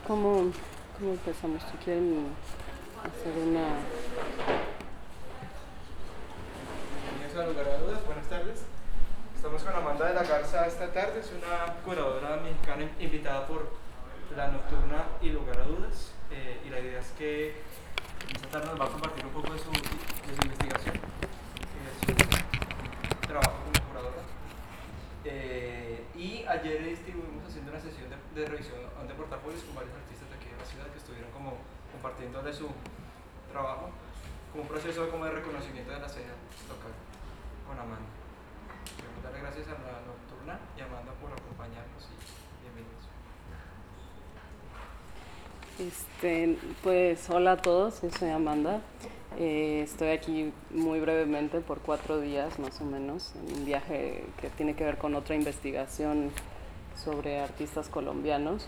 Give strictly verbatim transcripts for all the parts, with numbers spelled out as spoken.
¿Cómo, cómo empezamos? ¿Si quieren hacer una...? Bienvenidos a Lugar a Dudas, buenas tardes. Estamos con Amanda de la Garza esta tarde, es una curadora mexicana invitada por La Nocturna y Lugar a Dudas. Eh, y la idea es que esta tarde nos va a compartir un poco de su, de su investigación, de su trabajo como curadora. Eh, y ayer estuvimos haciendo una sesión de, de revisión de portafolios con varios artistas de aquí de la ciudad que estuvieron como compartiendo de su trabajo como un proceso como de reconocimiento de la escena local con Amanda. Queremos darle gracias a La Nocturna y a Amanda por acompañarnos y bienvenidos. Este, pues hola a todos, yo soy Amanda. Eh, estoy aquí muy brevemente por cuatro días más o menos en un viaje que tiene que ver con otra investigación sobre artistas colombianos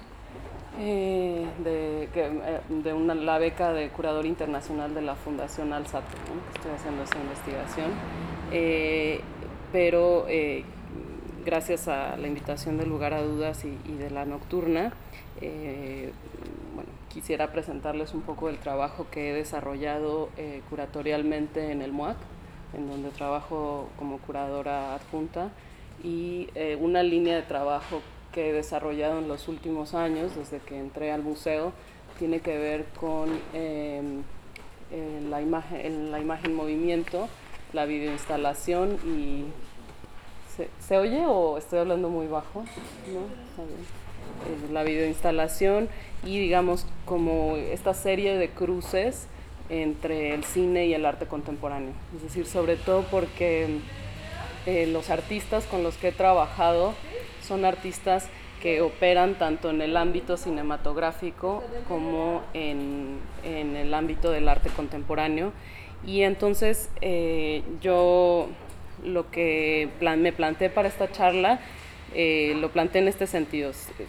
eh, de, que, eh, de una, la beca de curador internacional de la Fundación Alzate, ¿no? Estoy haciendo esa investigación, eh, pero eh, gracias a la invitación del Lugar a Dudas y, y de La Nocturna, eh, bueno, quisiera presentarles un poco el trabajo que he desarrollado eh, curatorialmente en el MUAC, en donde trabajo como curadora adjunta, y eh, una línea de trabajo que he desarrollado en los últimos años, desde que entré al museo, tiene que ver con eh, eh, la, imagen, la imagen movimiento, la videoinstalación y... ¿Se, ¿Se oye o estoy hablando muy bajo? ¿No? Está bien. La videoinstalación y digamos como esta serie de cruces entre el cine y el arte contemporáneo. Es decir, sobre todo porque eh, los artistas con los que he trabajado son artistas que operan tanto en el ámbito cinematográfico como en, en el ámbito del arte contemporáneo. Y entonces eh, yo lo que plan, me planteé para esta charla, eh, lo planteé en este sentido.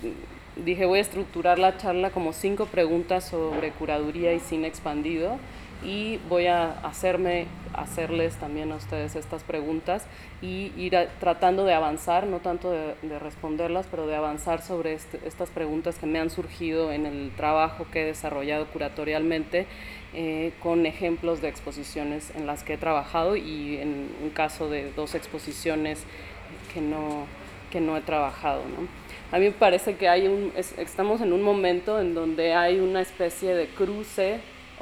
Dije, voy a estructurar la charla como cinco preguntas sobre curaduría y cine expandido y voy a hacerme, hacerles también a ustedes estas preguntas y ir a, tratando de avanzar, no tanto de, de responderlas, pero de avanzar sobre este, estas preguntas que me han surgido en el trabajo que he desarrollado curatorialmente, eh, con ejemplos de exposiciones en las que he trabajado y en un caso de dos exposiciones que no, que no he trabajado, ¿no? A mí me parece que hay un, es, estamos en un momento en donde hay una especie de cruce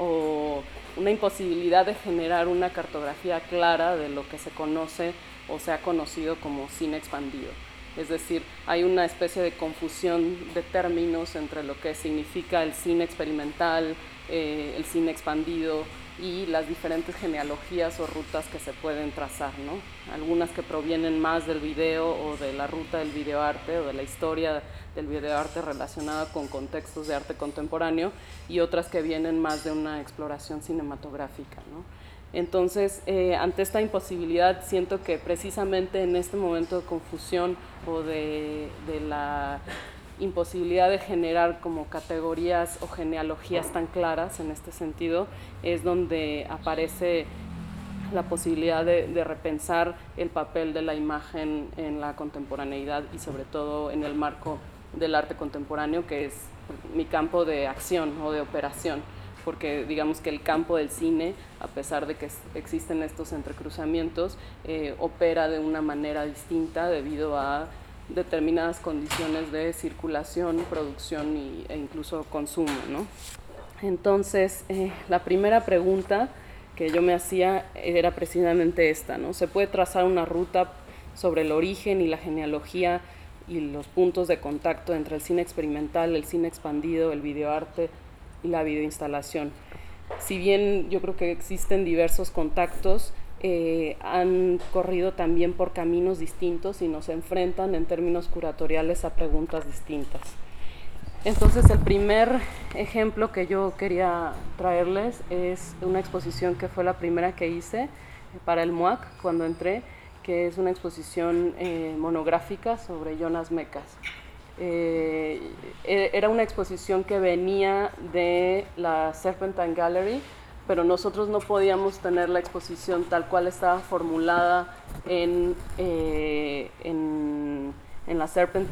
o una imposibilidad de generar una cartografía clara de lo que se conoce o se ha conocido como cine expandido. Es decir, hay una especie de confusión de términos entre lo que significa el cine experimental, eh, el cine expandido y las diferentes genealogías o rutas que se pueden trazar, ¿no? Algunas que provienen más del video o de la ruta del videoarte o de la historia del videoarte relacionada con contextos de arte contemporáneo y otras que vienen más de una exploración cinematográfica, ¿no? Entonces, eh, ante esta imposibilidad, siento que precisamente en este momento de confusión o de, de la imposibilidad de generar como categorías o genealogías tan claras en este sentido, es donde aparece la posibilidad de, de repensar el papel de la imagen en la contemporaneidad y sobre todo en el marco del arte contemporáneo, que es mi campo de acción o de operación, porque digamos que el campo del cine, a pesar de que existen estos entrecruzamientos, eh, opera de una manera distinta debido a determinadas condiciones de circulación, producción y, e incluso consumo, ¿no? Entonces, eh, la primera pregunta que yo me hacía era precisamente esta, ¿no? ¿Se puede trazar una ruta sobre el origen y la genealogía y los puntos de contacto entre el cine experimental, el cine expandido, el videoarte y la videoinstalación? Si bien yo creo que existen diversos contactos, eh, han corrido también por caminos distintos y nos enfrentan en términos curatoriales a preguntas distintas. Entonces, el primer ejemplo que yo quería traerles es una exposición que fue la primera que hice para el MUAC cuando entré, que es una exposición eh, monográfica sobre Jonas Mekas. Eh, era una exposición que venía de la Serpentine Gallery, pero nosotros no podíamos tener la exposición tal cual estaba formulada en, eh, en, en la Serpentine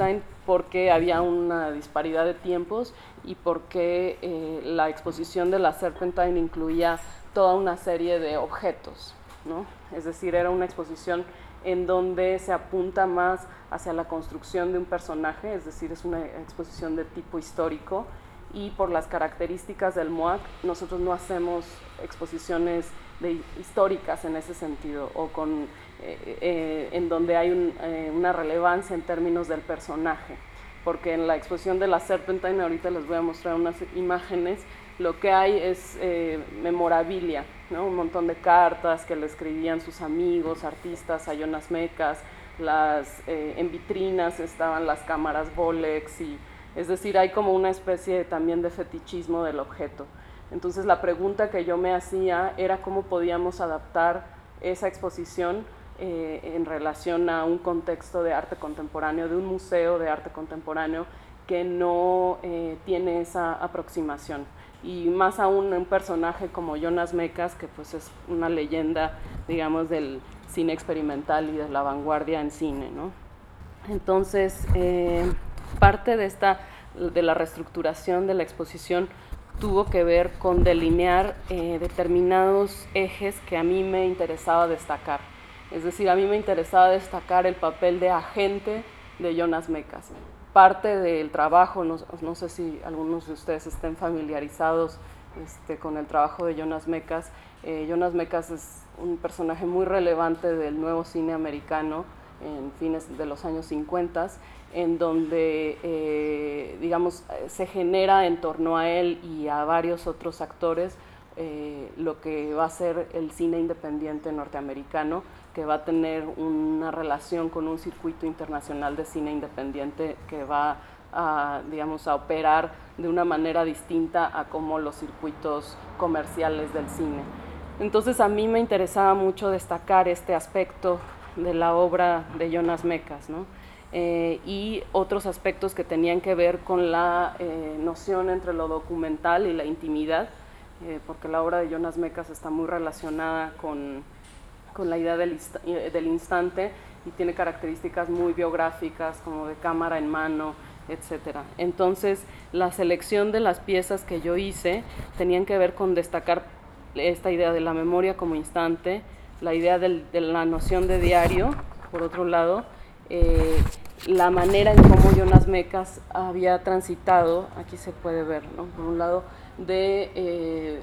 porque había una disparidad de tiempos y porque eh, la exposición de la Serpentine incluía toda una serie de objetos, ¿no? Es decir, era una exposición en donde se apunta más hacia la construcción de un personaje, es decir, es una exposición de tipo histórico, y por las características del M O A C nosotros no hacemos exposiciones de, históricas en ese sentido, o con, eh, eh, en donde hay un, eh, una relevancia en términos del personaje, porque en la exposición de la Serpentine, ahorita les voy a mostrar unas imágenes, lo que hay es eh, memorabilia, ¿no? Un montón de cartas que le escribían sus amigos, artistas, a Jonas Mekas, las, eh, en vitrinas estaban las cámaras Bolex, y, es decir, hay como una especie también de fetichismo del objeto. Entonces la pregunta que yo me hacía era cómo podíamos adaptar esa exposición eh, en relación a un contexto de arte contemporáneo, de un museo de arte contemporáneo que no eh, tiene esa aproximación. Y más aún un personaje como Jonas Mekas, que pues es una leyenda, digamos, del cine experimental y de la vanguardia en cine, ¿no? Entonces, eh, parte de, esta, de la reestructuración de la exposición tuvo que ver con delinear eh, determinados ejes que a mí me interesaba destacar. Es decir, a mí me interesaba destacar el papel de agente de Jonas Mekas. Parte del trabajo, no, no sé si algunos de ustedes estén familiarizados este, con el trabajo de Jonas Mekas. Eh, Jonas Mekas es un personaje muy relevante del nuevo cine americano en fines de los años cincuenta, en donde, eh, digamos, se genera en torno a él y a varios otros actores eh, lo que va a ser el cine independiente norteamericano, que va a tener una relación con un circuito internacional de cine independiente que va a, digamos, a operar de una manera distinta a como los circuitos comerciales del cine. Entonces a mí me interesaba mucho destacar este aspecto de la obra de Jonas Mekas, ¿no? Eh, y otros aspectos que tenían que ver con la eh, noción entre lo documental y la intimidad, eh, porque la obra de Jonas Mekas está muy relacionada con, con la idea del, inst del instante y tiene características muy biográficas, como de cámara en mano, etcétera. Entonces, la selección de las piezas que yo hice tenían que ver con destacar esta idea de la memoria como instante, la idea del, de la noción de diario, por otro lado, eh, la manera en cómo Jonas Mekas había transitado, aquí se puede ver, ¿no? Por un lado, de eh,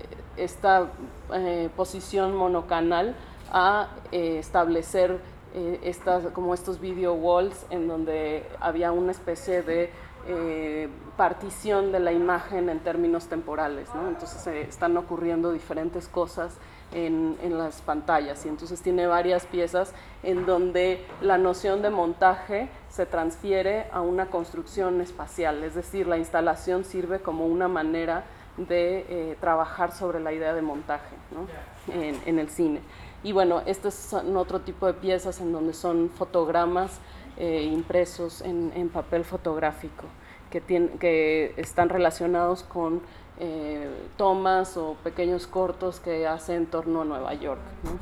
esta eh, posición monocanal a eh, establecer eh, estas, como estos video walls en donde había una especie de eh, partición de la imagen en términos temporales, ¿no? Entonces eh, están ocurriendo diferentes cosas En, en las pantallas, y entonces tiene varias piezas en donde la noción de montaje se transfiere a una construcción espacial, es decir, la instalación sirve como una manera de eh, trabajar sobre la idea de montaje, ¿no? en, en el cine. Y bueno, estos son otro tipo de piezas en donde son fotogramas eh, impresos en, en papel fotográfico, que, tiene, que están relacionados con Eh, tomas o pequeños cortos que hace en torno a Nueva York, ¿no?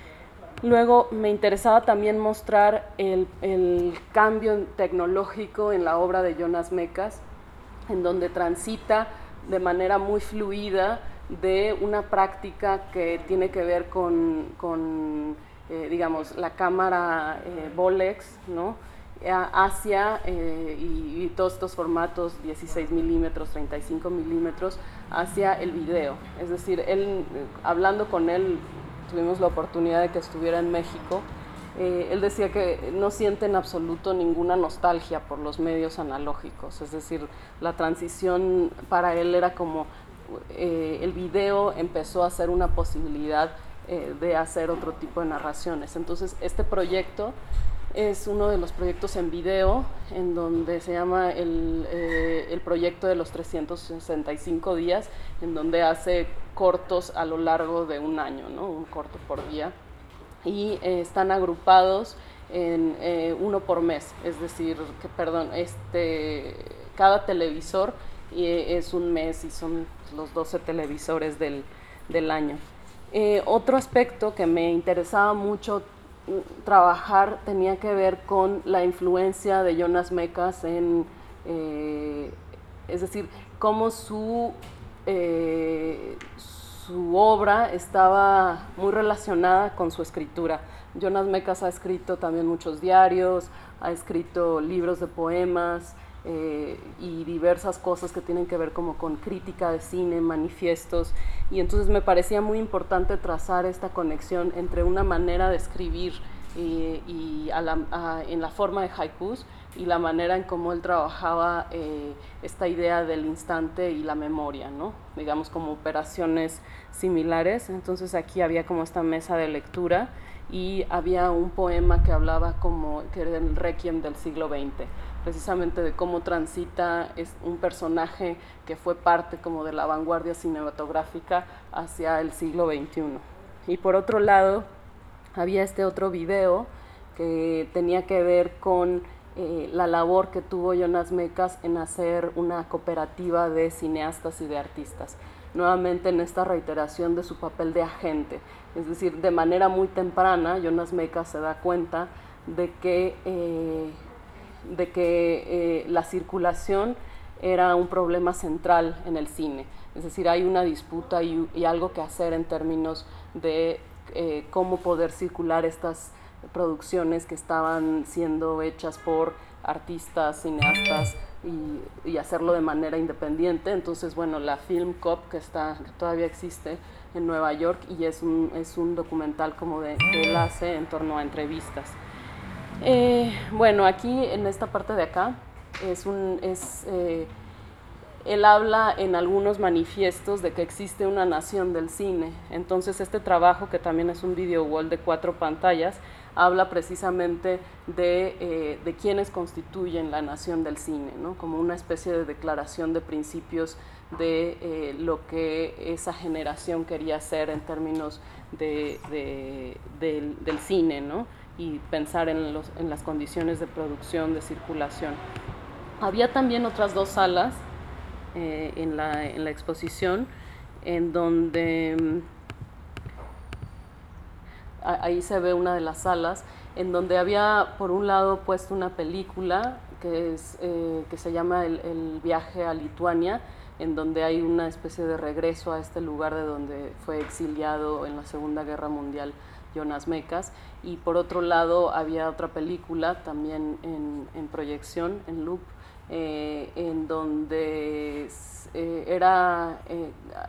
Luego me interesaba también mostrar el, el cambio tecnológico en la obra de Jonas Mekas, en donde transita de manera muy fluida de una práctica que tiene que ver con, con eh, digamos, la cámara eh, Bolex, ¿no? hacia, eh, y, y todos estos formatos, dieciséis milímetros, treinta y cinco milímetros, hacia el video. Es decir, él, hablando con él, tuvimos la oportunidad de que estuviera en México, eh, él decía que no siente en absoluto ninguna nostalgia por los medios analógicos, es decir, la transición para él era como, eh, el video empezó a ser una posibilidad eh, de hacer otro tipo de narraciones. Entonces, este proyecto es uno de los proyectos en video, en donde se llama el, eh, el proyecto de los trescientos sesenta y cinco días, en donde hace cortos a lo largo de un año, ¿no? Un corto por día, y eh, están agrupados en eh, uno por mes, es decir, que, perdón, este, cada televisor eh, es un mes y son los doce televisores del, del año. Eh, otro aspecto que me interesaba mucho trabajar tenía que ver con la influencia de Jonas Mekas en, eh, es decir, cómo su, eh, su obra estaba muy relacionada con su escritura. Jonas Mekas ha escrito también muchos diarios, ha escrito libros de poemas, Eh, y diversas cosas que tienen que ver como con crítica de cine, manifiestos, y entonces me parecía muy importante trazar esta conexión entre una manera de escribir eh, y a la, a, en la forma de haikus y la manera en cómo él trabajaba eh, esta idea del instante y la memoria, ¿no? Digamos como operaciones similares. Entonces aquí había como esta mesa de lectura y había un poema que hablaba como que era el Requiem del siglo veinte, precisamente de cómo transita es un personaje que fue parte como de la vanguardia cinematográfica hacia el siglo veintiuno. Y por otro lado, había este otro video que tenía que ver con eh, la labor que tuvo Jonas Mekas en hacer una cooperativa de cineastas y de artistas, nuevamente en esta reiteración de su papel de agente. Es decir, de manera muy temprana, Jonas Mekas se da cuenta de que, eh, de que eh, la circulación era un problema central en el cine. Es decir, hay una disputa y, y algo que hacer en términos de eh, cómo poder circular estas producciones que estaban siendo hechas por artistas, cineastas, y, y hacerlo de manera independiente. Entonces, bueno, la Film Cop, que, está, que todavía existe en Nueva York, y es un, es un documental como de, que él hace en torno a entrevistas. Eh, bueno, aquí en esta parte de acá, es un, es, eh, él habla en algunos manifiestos de que existe una nación del cine. Entonces este trabajo, que también es un video wall de cuatro pantallas, habla precisamente de, eh, de quiénes constituyen la nación del cine, ¿no? Como una especie de declaración de principios de eh, lo que esa generación quería hacer en términos de, de, de, del cine, ¿no? Y pensar en, los, en las condiciones de producción, de circulación. Había también otras dos salas eh, en, la, en la exposición, en donde ahí se ve una de las salas, en donde había por un lado puesto una película que, es, eh, que se llama el, el viaje a Lituania, en donde hay una especie de regreso a este lugar de donde fue exiliado en la Segunda Guerra Mundial Jonas Mekas, y por otro lado había otra película también en, en proyección, en loop, eh, en donde eh, era eh,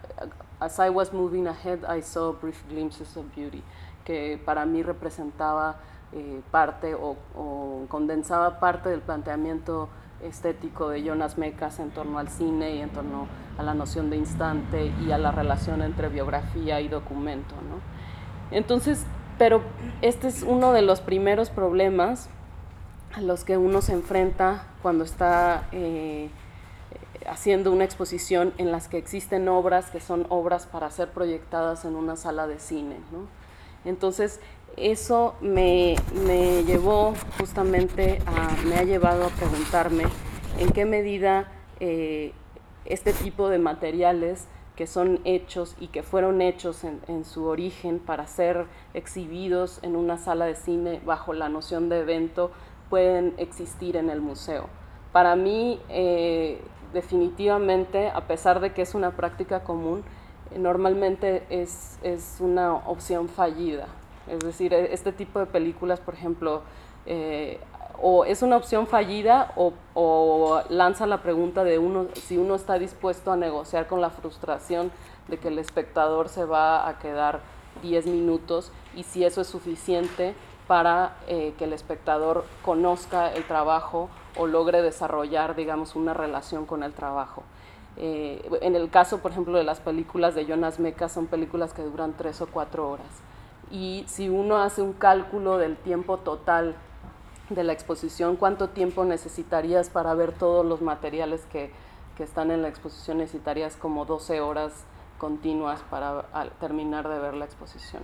As I was moving ahead, I saw brief glimpses of beauty, que para mí representaba eh, parte o, o condensaba parte del planteamiento estético de Jonas Mekas en torno al cine y en torno a la noción de instante y a la relación entre biografía y documento, ¿no? Entonces, pero este es uno de los primeros problemas a los que uno se enfrenta cuando está eh, haciendo una exposición en las que existen obras que son obras para ser proyectadas en una sala de cine, ¿no? Entonces, eso me, me llevó justamente a, me ha llevado a preguntarme en qué medida eh, este tipo de materiales que son hechos y que fueron hechos en, en su origen para ser exhibidos en una sala de cine bajo la noción de evento pueden existir en el museo. Para mí, eh, definitivamente, a pesar de que es una práctica común, normalmente es, es una opción fallida. Es decir, este tipo de películas, por ejemplo, eh, o es una opción fallida o, o lanza la pregunta de uno, si uno está dispuesto a negociar con la frustración de que el espectador se va a quedar diez minutos y si eso es suficiente para eh, que el espectador conozca el trabajo o logre desarrollar, digamos, una relación con el trabajo. Eh, en el caso, por ejemplo, de las películas de Jonas Mekas, son películas que duran tres o cuatro horas. Y si uno hace un cálculo del tiempo total de la exposición, cuánto tiempo necesitarías para ver todos los materiales que, que están en la exposición, necesitarías como doce horas continuas para terminar de ver la exposición.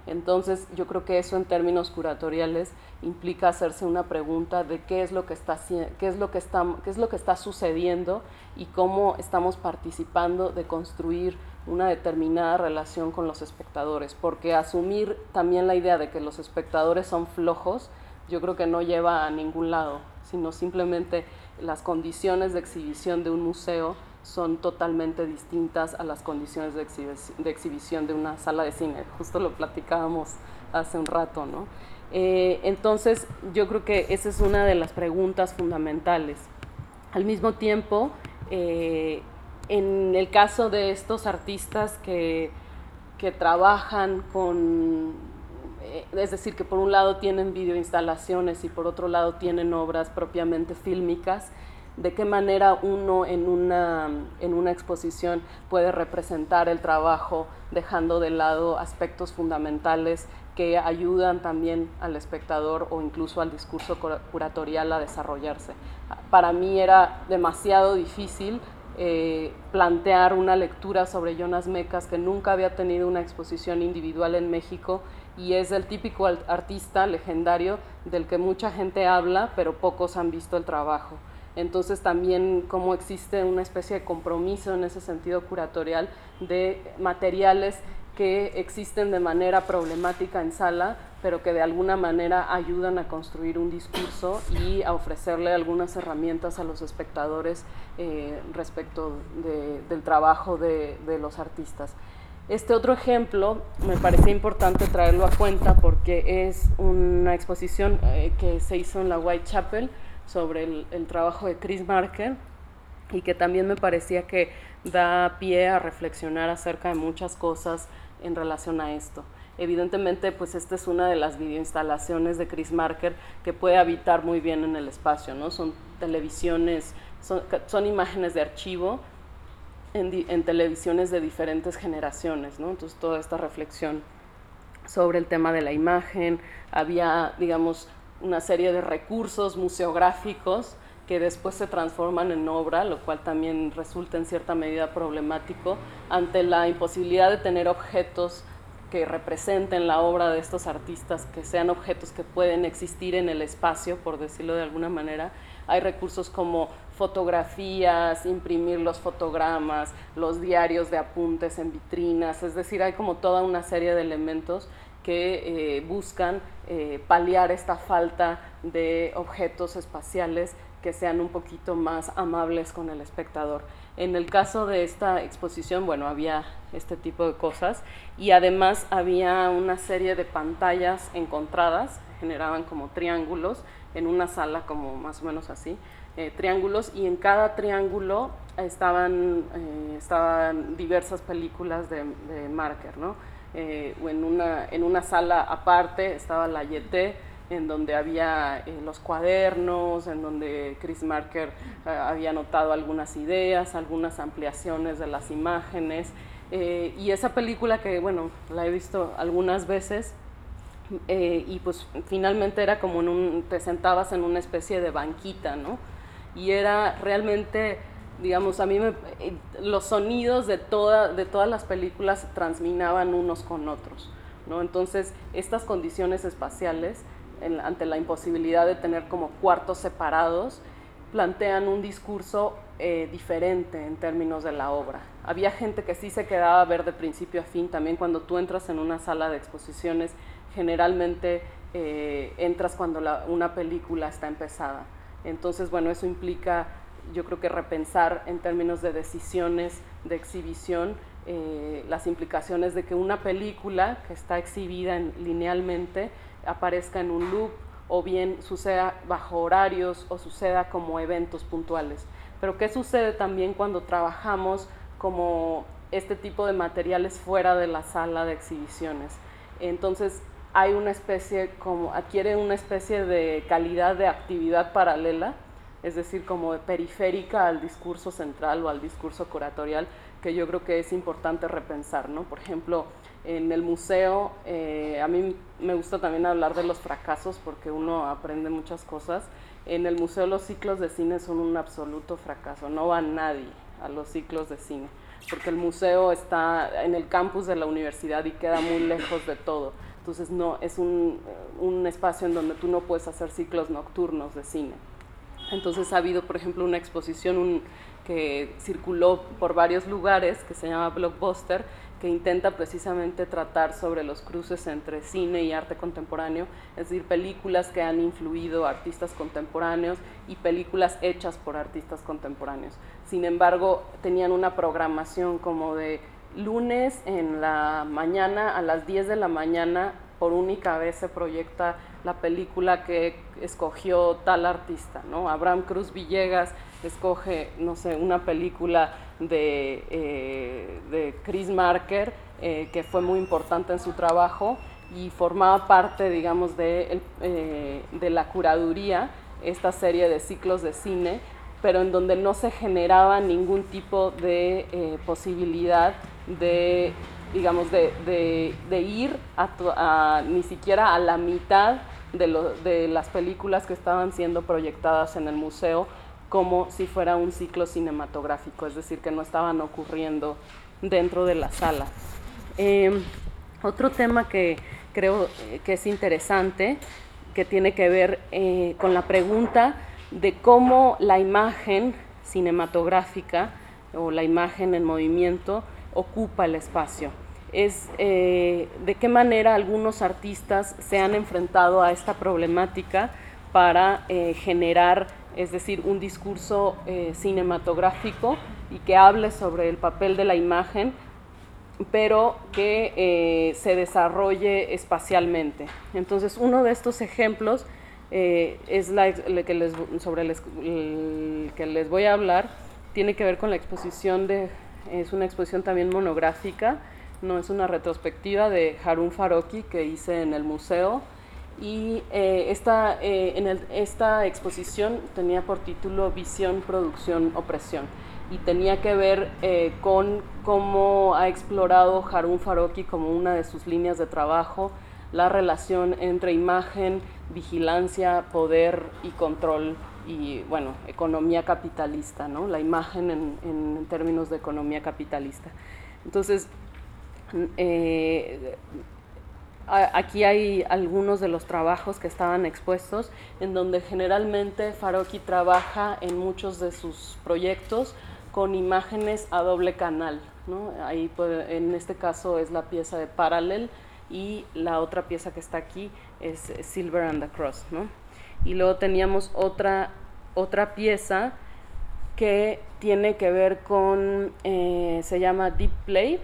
Entonces yo creo que eso en términos curatoriales implica hacerse una pregunta de qué es lo que está, qué es lo que está, qué es lo que está sucediendo y cómo estamos participando de construir una determinada relación con los espectadores, porque asumir también la idea de que los espectadores son flojos, yo creo que no lleva a ningún lado, sino simplemente las condiciones de exhibición de un museo son totalmente distintas a las condiciones de, exhibi de exhibición de una sala de cine. Justo lo platicábamos hace un rato, ¿no? Eh, entonces, yo creo que esa es una de las preguntas fundamentales. Al mismo tiempo, eh, en el caso de estos artistas que, que trabajan con, eh, es decir, que por un lado tienen videoinstalaciones y por otro lado tienen obras propiamente fílmicas, de qué manera uno en una, en una exposición puede representar el trabajo dejando de lado aspectos fundamentales que ayudan también al espectador o incluso al discurso curatorial a desarrollarse. Para mí era demasiado difícil eh, plantear una lectura sobre Jonas Mekas, que nunca había tenido una exposición individual en México y es el típico artista legendario del que mucha gente habla, pero pocos han visto el trabajo. Entonces también cómo existe una especie de compromiso en ese sentido curatorial de materiales que existen de manera problemática en sala, pero que de alguna manera ayudan a construir un discurso y a ofrecerle algunas herramientas a los espectadores eh, respecto de, del trabajo de, de los artistas. Este otro ejemplo me parece importante traerlo a cuenta porque es una exposición eh, que se hizo en la Whitechapel sobre el, el trabajo de Chris Marker y que también me parecía que da pie a reflexionar acerca de muchas cosas en relación a esto. Evidentemente, pues esta es una de las videoinstalaciones de Chris Marker que puede habitar muy bien en el espacio, ¿no? Son televisiones, son, son imágenes de archivo en, di, en televisiones de diferentes generaciones, ¿no? Entonces toda esta reflexión sobre el tema de la imagen, había, digamos, una serie de recursos museográficos que después se transforman en obra, lo cual también resulta en cierta medida problemático ante la imposibilidad de tener objetos que representen la obra de estos artistas, que sean objetos que pueden existir en el espacio, por decirlo de alguna manera. Hay recursos como fotografías, imprimir los fotogramas, los diarios de apuntes en vitrinas, es decir, hay como toda una serie de elementos que eh, buscan eh, paliar esta falta de objetos espaciales que sean un poquito más amables con el espectador. En el caso de esta exposición, bueno, había este tipo de cosas y además había una serie de pantallas encontradas, generaban como triángulos en una sala como más o menos así, eh, triángulos, y en cada triángulo estaban, eh, estaban diversas películas de, de Marker, ¿no? Eh, en, una, en una sala aparte estaba la Yeté, en donde había eh, los cuadernos, en donde Chris Marker eh, había anotado algunas ideas, algunas ampliaciones de las imágenes, eh, y esa película que, bueno, la he visto algunas veces, eh, y pues finalmente era como en un, te sentabas en una especie de banquita, ¿no? Y era realmente, digamos, a mí me, eh, los sonidos de, toda, de todas las películas transminaban unos con otros, ¿no? Entonces, estas condiciones espaciales, en, ante la imposibilidad de tener como cuartos separados, plantean un discurso eh, diferente en términos de la obra. Había gente que sí se quedaba a ver de principio a fin. También cuando tú entras en una sala de exposiciones, generalmente eh, entras cuando la, una película está empezada. Entonces, bueno, eso implica, yo creo que repensar en términos de decisiones de exhibición, eh, las implicaciones de que una película que está exhibida en, linealmente aparezca en un loop, o bien suceda bajo horarios o suceda como eventos puntuales. Pero ¿qué sucede también cuando trabajamos como este tipo de materiales fuera de la sala de exhibiciones? Entonces hay una especie, como adquiere una especie de calidad de actividad paralela, es decir, como de periférica al discurso central o al discurso curatorial, que yo creo que es importante repensar, ¿no? Por ejemplo, en el museo, eh, a mí me gusta también hablar de los fracasos porque uno aprende muchas cosas. En el museo los ciclos de cine son un absoluto fracaso, no va nadie a los ciclos de cine, porque el museo está en el campus de la universidad y queda muy lejos de todo. Entonces no, es un, un espacio en donde tú no puedes hacer ciclos nocturnos de cine. Entonces ha habido, por ejemplo, una exposición un, que circuló por varios lugares, que se llama Blockbuster, que intenta precisamente tratar sobre los cruces entre cine y arte contemporáneo, es decir, películas que han influido a artistas contemporáneos y películas hechas por artistas contemporáneos. Sin embargo, tenían una programación como de lunes en la mañana, a las diez de la mañana, por única vez se proyecta la película que escogió tal artista, ¿no? Abraham Cruz Villegas escoge, no sé, una película de, eh, de Chris Marker, eh, que fue muy importante en su trabajo y formaba parte, digamos, de, eh, de la curaduría, esta serie de ciclos de cine, pero en donde no se generaba ningún tipo de eh, posibilidad de, digamos, de, de, de ir a, a, ni siquiera a la mitad de, lo, de las películas que estaban siendo proyectadas en el museo, como si fuera un ciclo cinematográfico, es decir, que no estaban ocurriendo dentro de la sala. Eh, otro tema que creo que es interesante, que tiene que ver eh, con la pregunta de cómo la imagen cinematográfica o la imagen en movimiento ocupa el espacio. Es eh, de qué manera algunos artistas se han enfrentado a esta problemática para eh, generar, es decir, un discurso eh, cinematográfico y que hable sobre el papel de la imagen, pero que eh, se desarrolle espacialmente. Entonces, uno de estos ejemplos eh, es la, la que les, sobre el, el que les voy a hablar, tiene que ver con la exposición de, es una exposición también monográfica, no es una retrospectiva, de Harun Farocki que hice en el museo. Y eh, esta, eh, en el, esta exposición tenía por título Visión, Producción, Opresión, y tenía que ver eh, con cómo ha explorado Harun Farocki como una de sus líneas de trabajo la relación entre imagen, vigilancia, poder y control y, bueno, economía capitalista, ¿no? La imagen en, en términos de economía capitalista. Entonces, eh, aquí hay algunos de los trabajos que estaban expuestos, en donde generalmente Farocki trabaja en muchos de sus proyectos con imágenes a doble canal, ¿no? Ahí puede, en este caso es la pieza de Parallel y la otra pieza que está aquí es Silver and the Cross, ¿no? Y luego teníamos otra, otra pieza que tiene que ver con, eh, se llama Deep Play,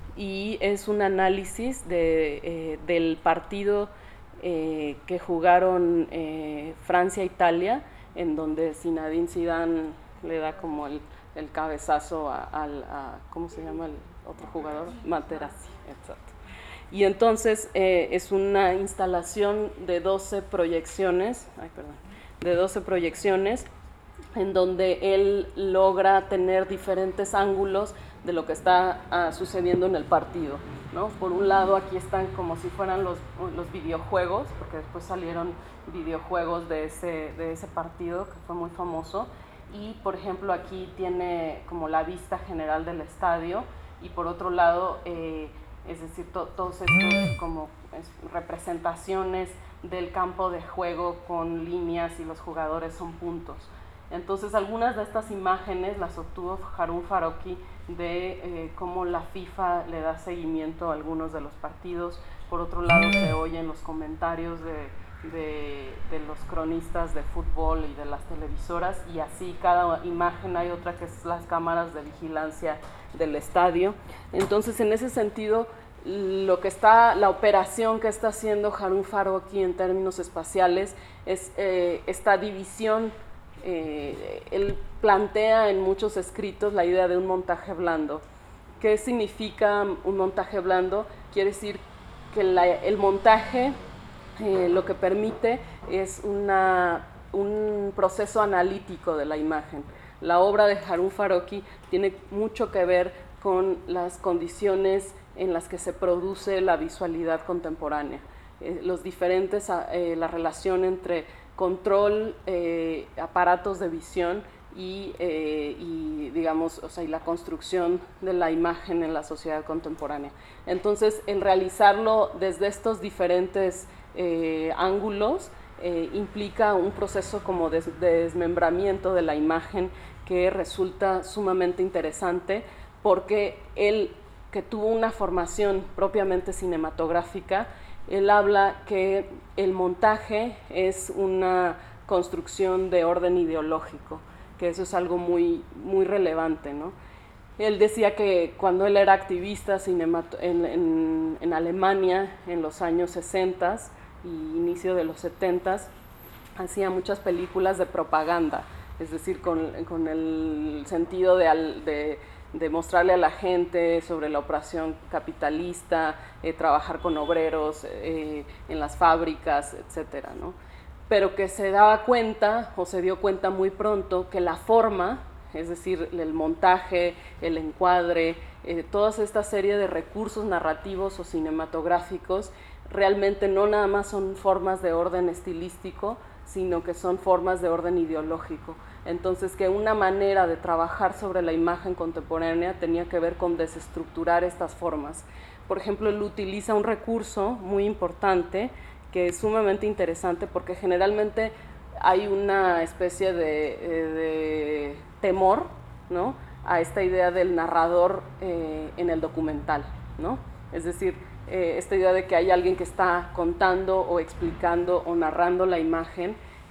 y es un análisis de, eh, del partido eh, que jugaron eh, Francia-Italia, en donde Zinedine Zidane le da como el, el cabezazo a, a, a, ¿cómo se llama el otro jugador? Materazzi, exacto. Y entonces eh, es una instalación de doce proyecciones, ay, perdón, de doce proyecciones, en donde él logra tener diferentes ángulos de lo que está uh, sucediendo en el partido, ¿no? Por un lado, aquí están como si fueran los, los videojuegos, porque después salieron videojuegos de ese, de ese partido, que fue muy famoso, y por ejemplo aquí tiene como la vista general del estadio, y por otro lado, eh, es decir, to, todos estos como es, representaciones del campo de juego con líneas y los jugadores son puntos. Entonces, algunas de estas imágenes las obtuvo Harun Farocki de eh, cómo la FIFA le da seguimiento a algunos de los partidos. Por otro lado, se oyen los comentarios de, de, de los cronistas de fútbol y de las televisoras, y así cada imagen hay otra que es las cámaras de vigilancia del estadio. Entonces, en ese sentido, lo que está, la operación que está haciendo Harun Farocki en términos espaciales es eh, esta división. Eh, él plantea en muchos escritos la idea de un montaje blando. ¿Qué significa un montaje blando? Quiere decir que la, el montaje eh, lo que permite es una, un proceso analítico de la imagen. La obra de Harun Farocki tiene mucho que ver con las condiciones en las que se produce la visualidad contemporánea. Eh, los diferentes, eh, la relación entre control, eh, aparatos de visión y, eh, y digamos, o sea, y la construcción de la imagen en la sociedad contemporánea. Entonces, el realizarlo desde estos diferentes eh, ángulos eh, implica un proceso como de, de desmembramiento de la imagen que resulta sumamente interesante, porque él, que tuvo una formación propiamente cinematográfica, él habla que el montaje es una construcción de orden ideológico, que eso es algo muy, muy relevante, ¿no? Él decía que cuando él era activista en, en, en Alemania en los años sesenta y inicio de los setenta, hacía muchas películas de propaganda, es decir, con, con el sentido de, de, de mostrarle a la gente sobre la opresión capitalista, eh, trabajar con obreros eh, en las fábricas, etcétera, ¿no? Pero que se daba cuenta, o se dio cuenta muy pronto, que la forma, es decir, el montaje, el encuadre, eh, toda esta serie de recursos narrativos o cinematográficos, realmente no nada más son formas de orden estilístico, sino que son formas de orden ideológico. Entonces, que una manera de trabajar sobre la imagen contemporánea tenía que ver con desestructurar estas formas. Por ejemplo, él utiliza un recurso muy importante, que es sumamente interesante, porque generalmente hay una especie de, de temor, ¿no?, a esta idea del narrador eh, en el documental, ¿no? Es decir, eh, esta idea de que hay alguien que está contando o explicando o narrando la imagen,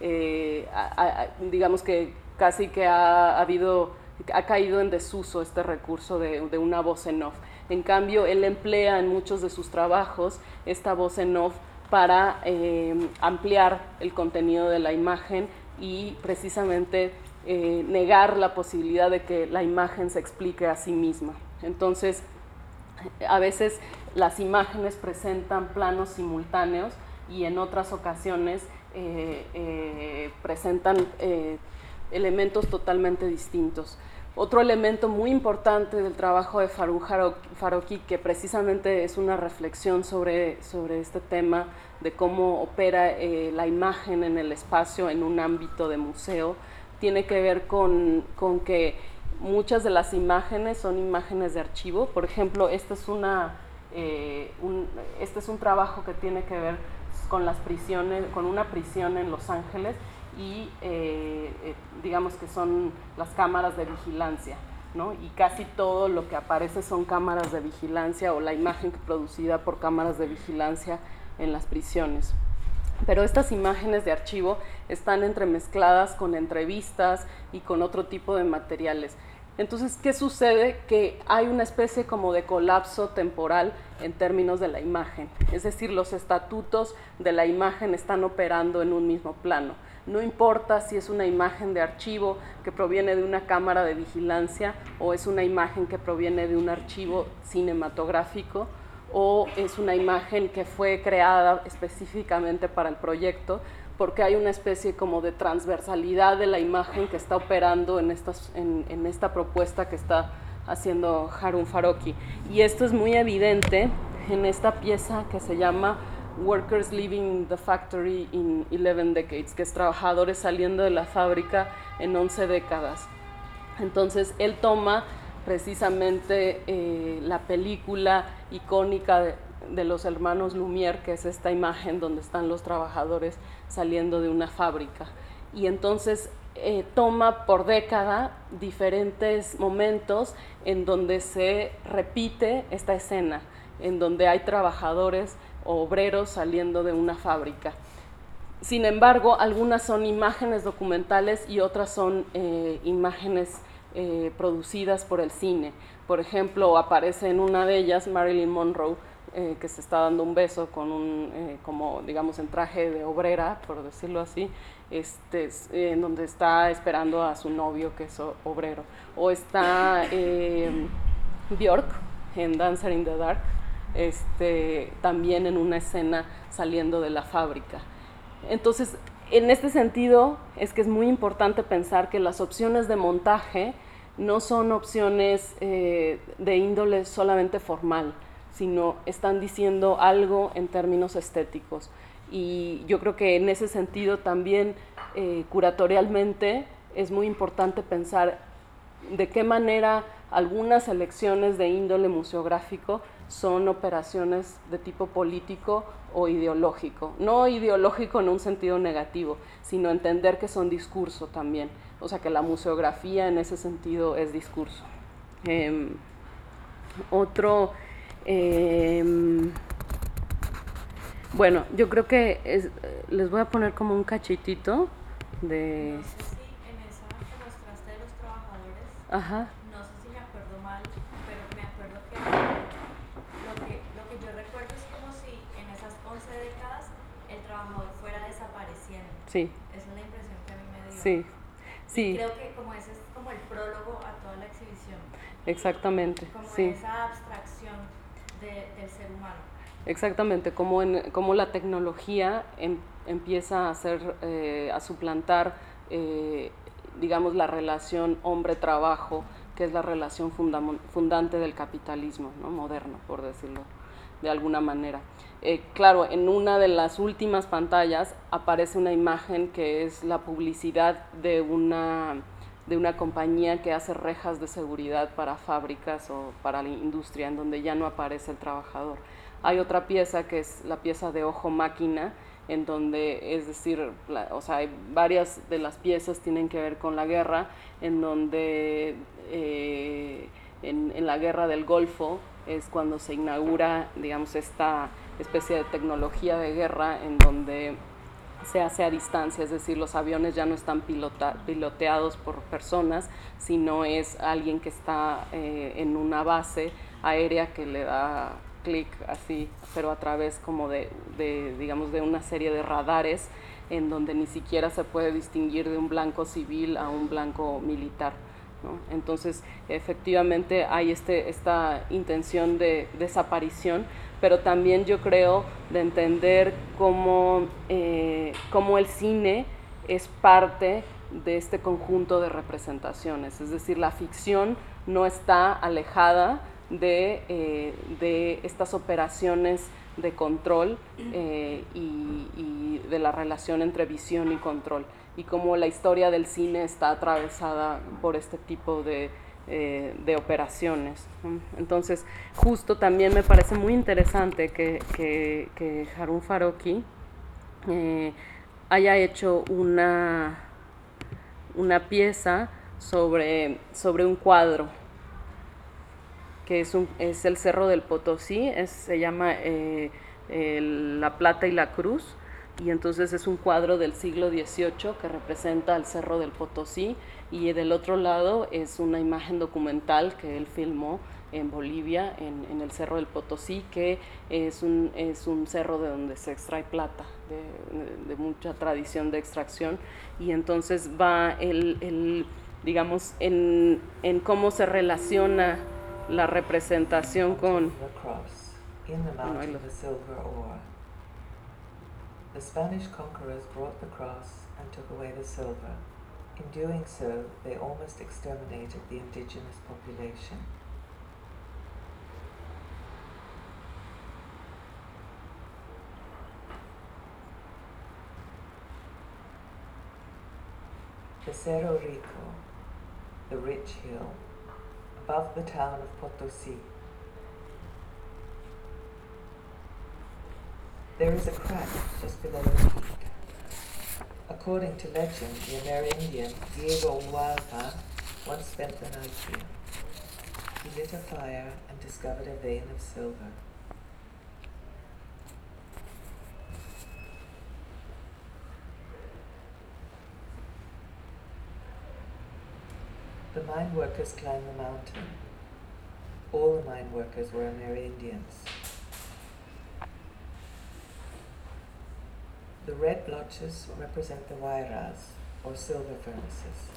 eh, a, a, digamos que casi que ha, ha habido, ha caído en desuso este recurso de, de una voz en off. En cambio, él emplea en muchos de sus trabajos esta voz en off para eh, ampliar el contenido de la imagen y precisamente eh, negar la posibilidad de que la imagen se explique a sí misma. Entonces, a veces las imágenes presentan planos simultáneos y en otras ocasiones eh, eh, presentan eh, elementos totalmente distintos. Otro elemento muy importante del trabajo de Farhun Farokhi, que precisamente es una reflexión sobre, sobre este tema de cómo opera eh, la imagen en el espacio en un ámbito de museo, tiene que ver con, con que muchas de las imágenes son imágenes de archivo. Por ejemplo, este es, una, eh, un, este es un trabajo que tiene que ver con las prisiones, con una prisión en Los Ángeles, y eh, eh, digamos que son las cámaras de vigilancia, ¿no? Y casi todo lo que aparece son cámaras de vigilancia o la imagen producida por cámaras de vigilancia en las prisiones. Pero estas imágenes de archivo están entremezcladas con entrevistas y con otro tipo de materiales. Entonces, ¿qué sucede? Que hay una especie como de colapso temporal en términos de la imagen. Es decir, los estatutos de la imagen están operando en un mismo plano. No importa si es una imagen de archivo que proviene de una cámara de vigilancia o es una imagen que proviene de un archivo cinematográfico o es una imagen que fue creada específicamente para el proyecto, porque hay una especie como de transversalidad de la imagen que está operando en, estas, en, en esta propuesta que está haciendo Farhun Farokhi. Y esto es muy evidente en esta pieza que se llama Workers Leaving the Factory in eleven Decades, que es trabajadores saliendo de la fábrica en once décadas. Entonces, él toma precisamente eh, la película icónica de, de los hermanos Lumière, que es esta imagen donde están los trabajadores saliendo de una fábrica. Y entonces eh, toma por década diferentes momentos en donde se repite esta escena, en donde hay trabajadores o obreros saliendo de una fábrica. Sin embargo, algunas son imágenes documentales y otras son eh, imágenes eh, producidas por el cine. Por ejemplo, aparece en una de ellas Marilyn Monroe, eh, que se está dando un beso con un, eh, como digamos, en traje de obrera, por decirlo así, este, eh, en donde está esperando a su novio, que es obrero. O está eh, Björk en Dancer in the Dark, Este, también en una escena saliendo de la fábrica. Entonces, en este sentido, es que es muy importante pensar que las opciones de montaje no son opciones eh, de índole solamente formal, sino están diciendo algo en términos estéticos. Y yo creo que en ese sentido también eh, curatorialmente es muy importante pensar de qué manera algunas elecciones de índole museográfico son operaciones de tipo político o ideológico. No ideológico en un sentido negativo, sino entender que son discurso también. O sea, que la museografía en ese sentido es discurso. Eh, otro... Eh, bueno, yo creo que es, les voy a poner como un cachitito de... No sé si en esa que mostraste de los trabajadores, Ajá. no sé si me acuerdo mal, pero me acuerdo que lo que, lo que yo recuerdo es como si en esas once décadas el trabajador fuera desapareciendo. Sí. Esa es la impresión que a mí me dio. Sí, sí. Y creo que como ese es como el prólogo a toda la exhibición. Exactamente, como sí. esa abstracción de, del ser humano. Exactamente, como, en, como la tecnología em, empieza a hacer, eh, a suplantar, eh, digamos, la relación hombre-trabajo, que es la relación fundante del capitalismo, ¿no? Moderno, por decirlo de alguna manera. Eh, claro, en una de las últimas pantallas aparece una imagen que es la publicidad de una, de una compañía que hace rejas de seguridad para fábricas o para la industria, en donde ya no aparece el trabajador. Hay otra pieza que es la pieza de ojo máquina, en donde, es decir, la, o sea, hay varias de las piezas tienen que ver con la guerra, en donde eh, en, en la guerra del Golfo es cuando se inaugura, digamos, esta especie de tecnología de guerra en donde se hace a distancia, es decir, los aviones ya no están pilota, piloteados por personas, sino es alguien que está eh, en una base aérea que le da clic así, pero a través como de, de, digamos, de una serie de radares en donde ni siquiera se puede distinguir de un blanco civil a un blanco militar, ¿no? Entonces, efectivamente hay este, esta intención de desaparición, pero también yo creo de entender cómo, eh, cómo el cine es parte de este conjunto de representaciones, es decir, la ficción no está alejada de, eh, de estas operaciones de control eh, y, y de la relación entre visión y control, y cómo la historia del cine está atravesada por este tipo de, eh, de operaciones. Entonces, justo también me parece muy interesante que, que, que Harun Farokhi eh, haya hecho una, una pieza sobre, sobre un cuadro, que es, un, es el Cerro del Potosí, es, se llama eh, el, La Plata y la Cruz, y entonces es un cuadro del siglo dieciocho que representa al Cerro del Potosí, y del otro lado es una imagen documental que él filmó en Bolivia, en, en el Cerro del Potosí, que es un, es un cerro de donde se extrae plata, de, de, de mucha tradición de extracción, y entonces va el, el digamos, en, en cómo se relaciona la representación con bueno, the Spanish conquerors brought the cross and took away the silver. In doing so, they almost exterminated the indigenous population. The Cerro Rico, the rich hill, above the town of Potosí. There is a crack just below the peak. According to legend, the Amerindian Diego Hualpa once spent the night here. He lit a fire and discovered a vein of silver. The mine workers climbed the mountain. All the mine workers were Amerindians. The red blotches represent the Wairas, or silver furnaces.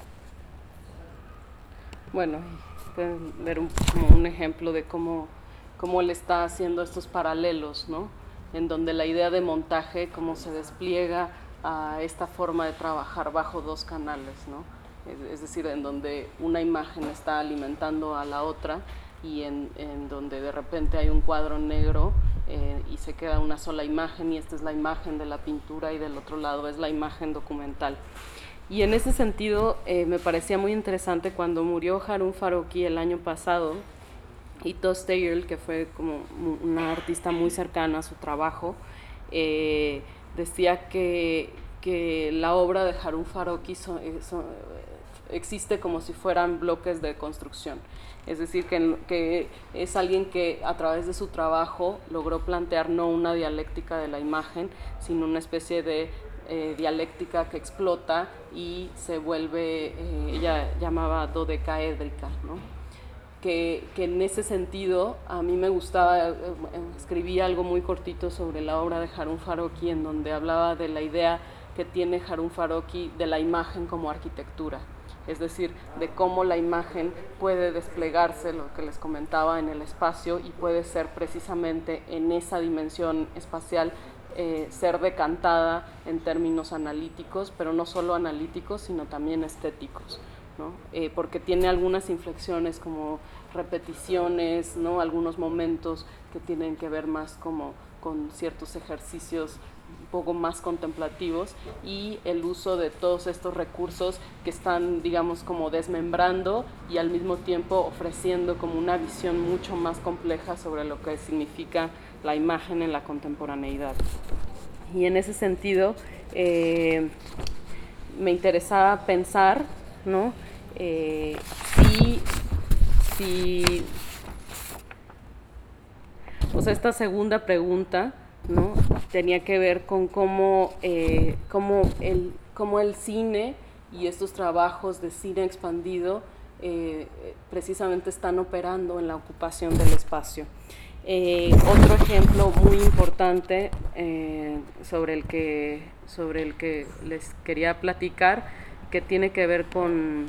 Bueno, pueden ver un, como un ejemplo de cómo, cómo él está haciendo estos paralelos, ¿no? En donde la idea de montaje, cómo se despliega a esta forma de trabajar bajo dos canales, ¿no? Es, es decir, en donde una imagen está alimentando a la otra, y en, en donde de repente hay un cuadro negro eh, y se queda una sola imagen, y esta es la imagen de la pintura y del otro lado es la imagen documental. Y en ese sentido eh, me parecía muy interesante cuando murió Harun Farokhi el año pasado, Ito Steyer, que fue como una artista muy cercana a su trabajo, eh, decía que, que la obra de Harun Farokhi so, so, existe como si fueran bloques de construcción. Es decir, que, que es alguien que a través de su trabajo logró plantear no una dialéctica de la imagen, sino una especie de Eh, dialéctica que explota y se vuelve, eh, ella llamaba dodecaédrica, ¿no? Que, que en ese sentido a mí me gustaba, eh, escribí algo muy cortito sobre la obra de Harun Farokhi, en donde hablaba de la idea que tiene Harun Farokhi de la imagen como arquitectura, es decir, de cómo la imagen puede desplegarse, lo que les comentaba, en el espacio, y puede ser precisamente en esa dimensión espacial Eh, ser decantada en términos analíticos, pero no solo analíticos, sino también estéticos, ¿no? Eh, porque tiene algunas inflexiones como repeticiones, ¿no? Algunos momentos que tienen que ver más como con ciertos ejercicios un poco más contemplativos, y el uso de todos estos recursos que están, digamos, como desmembrando y al mismo tiempo ofreciendo como una visión mucho más compleja sobre lo que significa la imagen en la contemporaneidad. Y en ese sentido eh, me interesaba pensar, ¿no? Eh, si, si, o sea, esta segunda pregunta, ¿no? Tenía que ver con cómo, eh, cómo, el, cómo el cine y estos trabajos de cine expandido eh, precisamente están operando en la ocupación del espacio. Eh, otro ejemplo muy importante eh, sobre, el que, sobre el que les quería platicar, que tiene que ver con,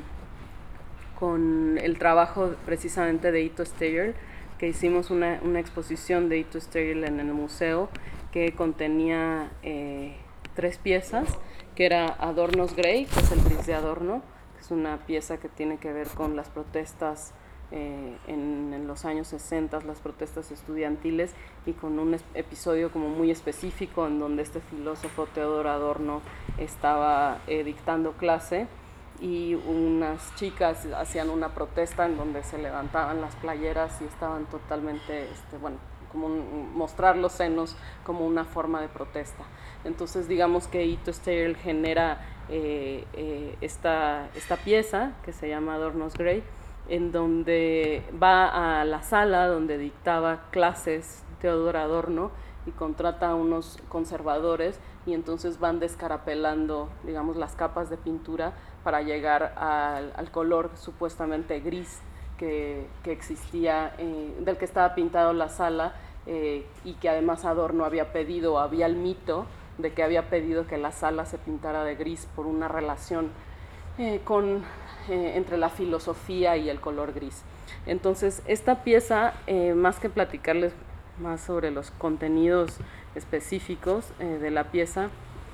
con el trabajo precisamente de Ito Steyer, que hicimos una, una exposición de Ito Steyer en el museo, que contenía eh, tres piezas, que era Adorno's Grey, que es el gris de Adorno, que es una pieza que tiene que ver con las protestas eh, en, en los años sesenta, las protestas estudiantiles, y con un es, episodio como muy específico en donde este filósofo Theodor Adorno estaba eh, dictando clase, y unas chicas hacían una protesta en donde se levantaban las playeras y estaban totalmente, este, bueno, como un, mostrar los senos como una forma de protesta. Entonces digamos que Ito Steyer genera eh, eh, esta, esta pieza que se llama Adorno's Grey, en donde va a la sala donde dictaba clases Theodor Adorno y contrata a unos conservadores, y entonces van descarapelando, digamos, las capas de pintura para llegar al, al color supuestamente gris que, que existía, eh, del que estaba pintado la sala, eh, y que además Adorno había pedido, había el mito de que había pedido que la sala se pintara de gris por una relación eh, con, eh, entre la filosofía y el color gris. Entonces, esta pieza, eh, más que platicarles más sobre los contenidos específicos eh, de la pieza,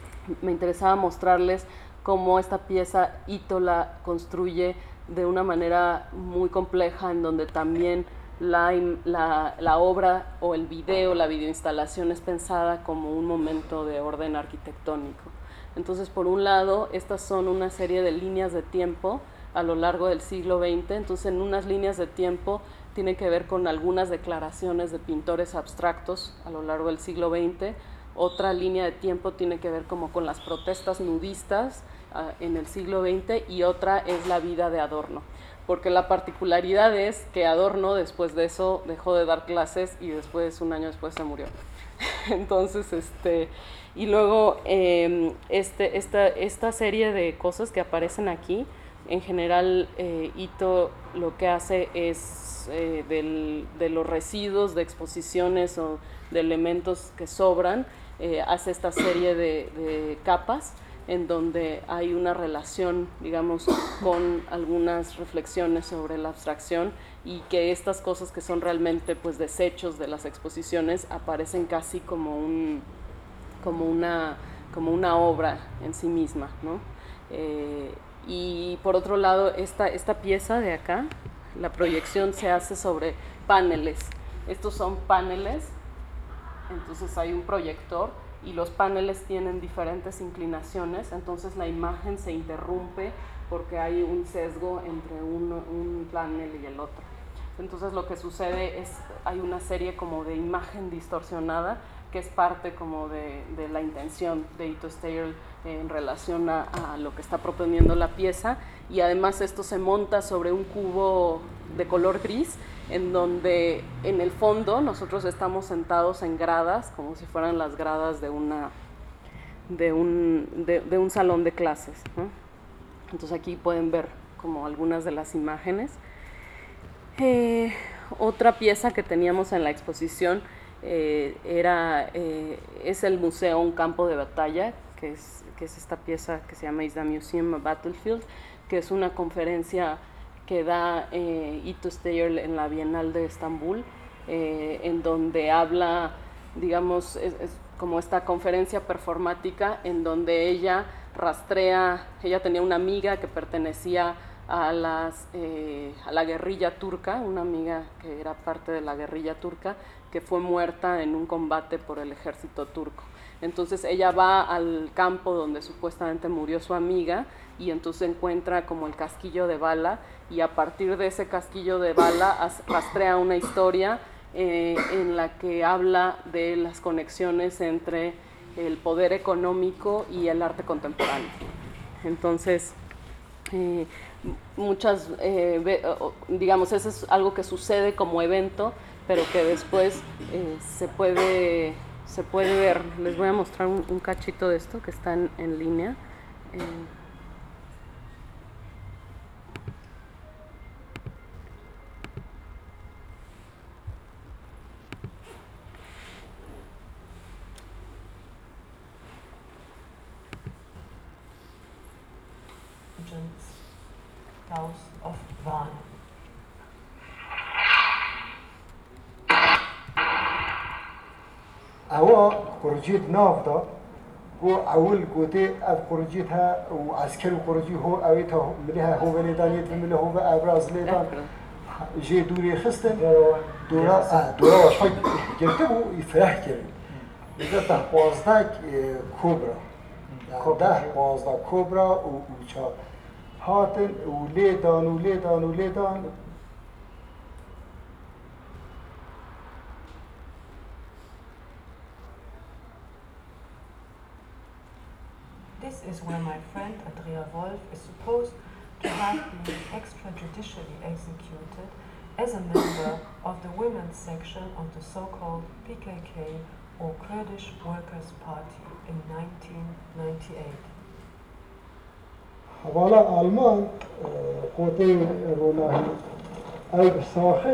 me interesaba mostrarles cómo esta pieza Ito la construye de una manera muy compleja, en donde también la, la, la obra o el video, la videoinstalación es pensada como un momento de orden arquitectónico. Entonces, por un lado, estas son una serie de líneas de tiempo a lo largo del siglo veinte, entonces en unas líneas de tiempo tiene que ver con algunas declaraciones de pintores abstractos a lo largo del siglo veinte, otra línea de tiempo tiene que ver como con las protestas nudistas uh, en el siglo veinte, y otra es la vida de Adorno, porque la particularidad es que Adorno después de eso dejó de dar clases y después, un año después, se murió. Entonces, este, y luego eh, este, esta, esta serie de cosas que aparecen aquí, en general eh, Ito lo que hace es eh, del, de los residuos de exposiciones o de elementos que sobran, eh, hace esta serie de, de capas en donde hay una relación, digamos, con algunas reflexiones sobre la abstracción, y que estas cosas que son realmente pues desechos de las exposiciones aparecen casi como, un, como, una, como una obra en sí misma, ¿no? Eh, y por otro lado, esta, esta pieza de acá, la proyección se hace sobre paneles. Estos son paneles, entonces hay un proyector y los paneles tienen diferentes inclinaciones, entonces la imagen se interrumpe porque hay un sesgo entre un, un panel y el otro. Entonces lo que sucede es, hay una serie como de imagen distorsionada que es parte como de, de la intención de Ito Steyer eh, en relación a, a lo que está proponiendo la pieza, y además esto se monta sobre un cubo de color gris en donde en el fondo nosotros estamos sentados en gradas, como si fueran las gradas de, una, de, un, de, de un salón de clases, ¿no? Entonces aquí pueden ver como algunas de las imágenes. Eh, otra pieza que teníamos en la exposición eh, era, eh, es el museo Un campo de batalla, que es, que es esta pieza que se llama Is the Museum a Battlefield, que es una conferencia que da eh, Ito Steyer en la Bienal de Estambul, eh, en donde habla, digamos, es, es como esta conferencia performática en donde ella rastrea, ella tenía una amiga que pertenecía a, las, eh, a la guerrilla turca, una amiga que era parte de la guerrilla turca, que fue muerta en un combate por el ejército turco. Entonces ella va al campo donde supuestamente murió su amiga y entonces encuentra como el casquillo de bala, y a partir de ese casquillo de bala rastrea una historia eh, en la que habla de las conexiones entre el poder económico y el arte contemporáneo. Entonces, eh, muchas, eh, digamos, eso es algo que sucede como evento, pero que después eh, se puede, se puede ver. Les voy a mostrar un, un cachito de esto que está en, en línea. Eh, House of Van. أوا خروجيت نافدا هو أول قوتي أب خروجيتها وعسكر وخروجي هو أويتها ملها هو بلدانية ملها هو أبراز ليدان جي دوري خستن دورا آه دورا وشوي جرتبو يفرح كري إذا ده بازدك كوبرا ده بازدك كوبرا وشا هاتن وليدان وليدان وليدان. This is where my friend Andrea Wolf is supposed to have been extrajudicially executed as a member of the women's section of the so-called P K K or Kurdish Workers' Party in nineteen ninety-eight. حوالا آلمان قوتي روناهي أي بساخة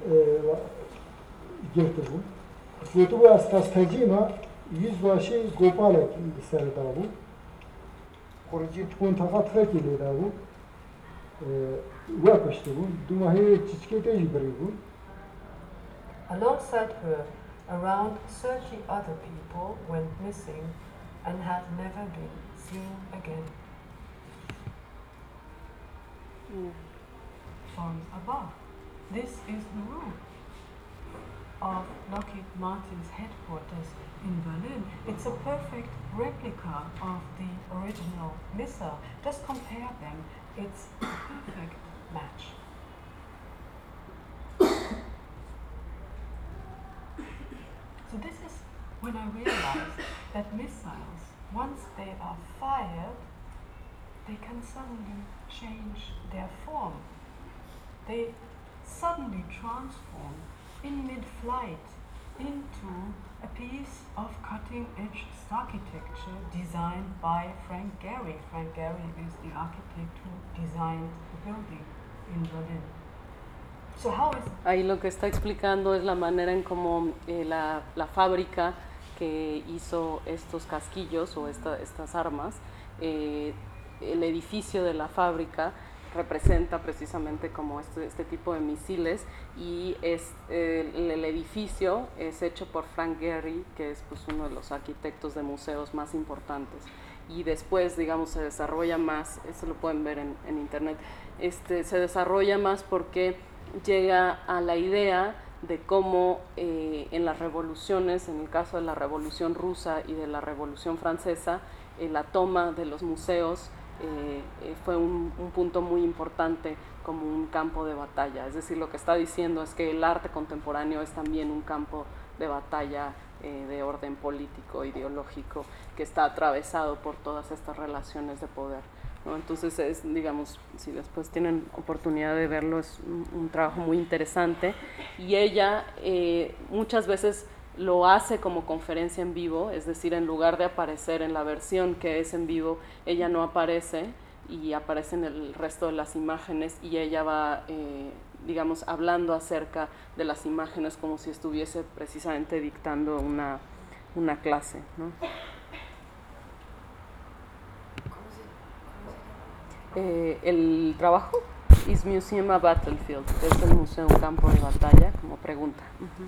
جرتبو جرتبو از تستجيما يزواشي قوبالك سردابو خرجي تكون تغط خيكي لدابو وابشتبو دوما هي تشكي تيجي بريبو. Alongside her, around thirty other people went missing and have never been seen again. Mm. From above, this is the roof of Lockheed Martin's headquarters in Berlin. It's a perfect replica of the original missile. Just compare them. It's a perfect match. So this is when I realized that missiles, once they are fired, they can suddenly change their form. They suddenly transform in mid-flight into a piece of cutting-edge architecture designed by Frank Gehry. Frank Gehry is the architect who designed the building in Berlin. So how is Ahí lo que está explicando es la manera en cómo eh, la, la fábrica que hizo estos casquillos o esta, estas armas, eh, el edificio de la fábrica representa precisamente como este, este tipo de misiles, y es, eh, el, el edificio es hecho por Frank Gehry, que es pues, uno de los arquitectos de museos más importantes, y después, digamos, se desarrolla más, eso lo pueden ver en, en internet, este, se desarrolla más porque llega a la idea de cómo eh, en las revoluciones, en el caso de la Revolución Rusa y de la Revolución Francesa, eh, la toma de los museos eh, eh, fue un, un punto muy importante como un campo de batalla. Es decir, lo que está diciendo es que el arte contemporáneo es también un campo de batalla eh, de orden político, ideológico, que está atravesado por todas estas relaciones de poder, ¿no? Entonces, es, digamos, si después tienen oportunidad de verlo, es un, un trabajo muy interesante. Y ella eh, muchas veces lo hace como conferencia en vivo, es decir, en lugar de aparecer en la versión que es en vivo, ella no aparece y aparece en el resto de las imágenes, y ella va, eh, digamos, hablando acerca de las imágenes como si estuviese precisamente dictando una, una clase, ¿no? Eh, el trabajo is Museum a Battlefield, es el museo un campo de batalla, como pregunta. Uh-huh.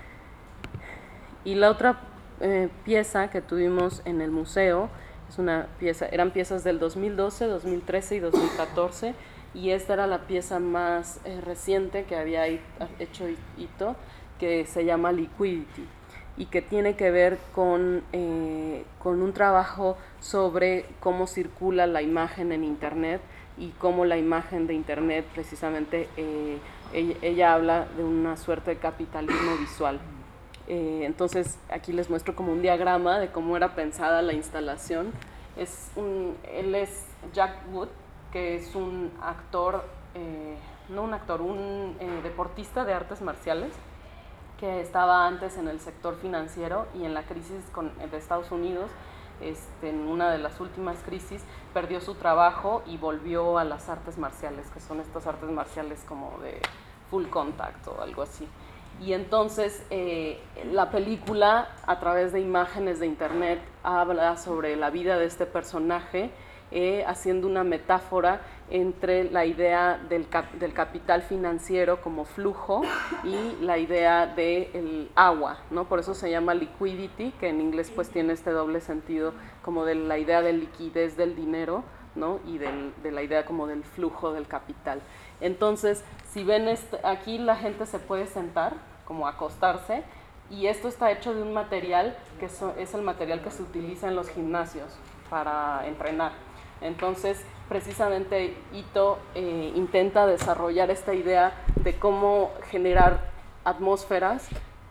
Y la otra eh, pieza que tuvimos en el museo es una pieza, eran piezas del dos mil doce, dos mil trece y dos mil catorce, y esta era la pieza más eh, reciente que había hecho Ito, que se llama Liquidity, y que tiene que ver con, eh, con un trabajo sobre cómo circula la imagen en Internet y cómo la imagen de Internet precisamente, eh, ella, ella habla de una suerte de capitalismo visual. Eh, entonces aquí les muestro como un diagrama de cómo era pensada la instalación. Es un, él es Jack Wood, que es un actor, eh, no un actor, un eh, deportista de artes marciales, que estaba antes en el sector financiero y en la crisis con, de Estados Unidos, este, en una de las últimas crisis, perdió su trabajo y volvió a las artes marciales, que son estas artes marciales como de full contact o algo así. Y entonces eh, la película, a través de imágenes de internet, habla sobre la vida de este personaje, eh, haciendo una metáfora entre la idea del, cap del capital financiero como flujo y la idea del agua, ¿no? Por eso se llama liquidity, que en inglés pues tiene este doble sentido como de la idea de liquidez del dinero, ¿no? Y del, de la idea como del flujo del capital. Entonces, si ven este, aquí la gente se puede sentar, como acostarse, y esto está hecho de un material que so, es el material que se utiliza en los gimnasios para entrenar. Entonces, precisamente Ito eh, intenta desarrollar esta idea de cómo generar atmósferas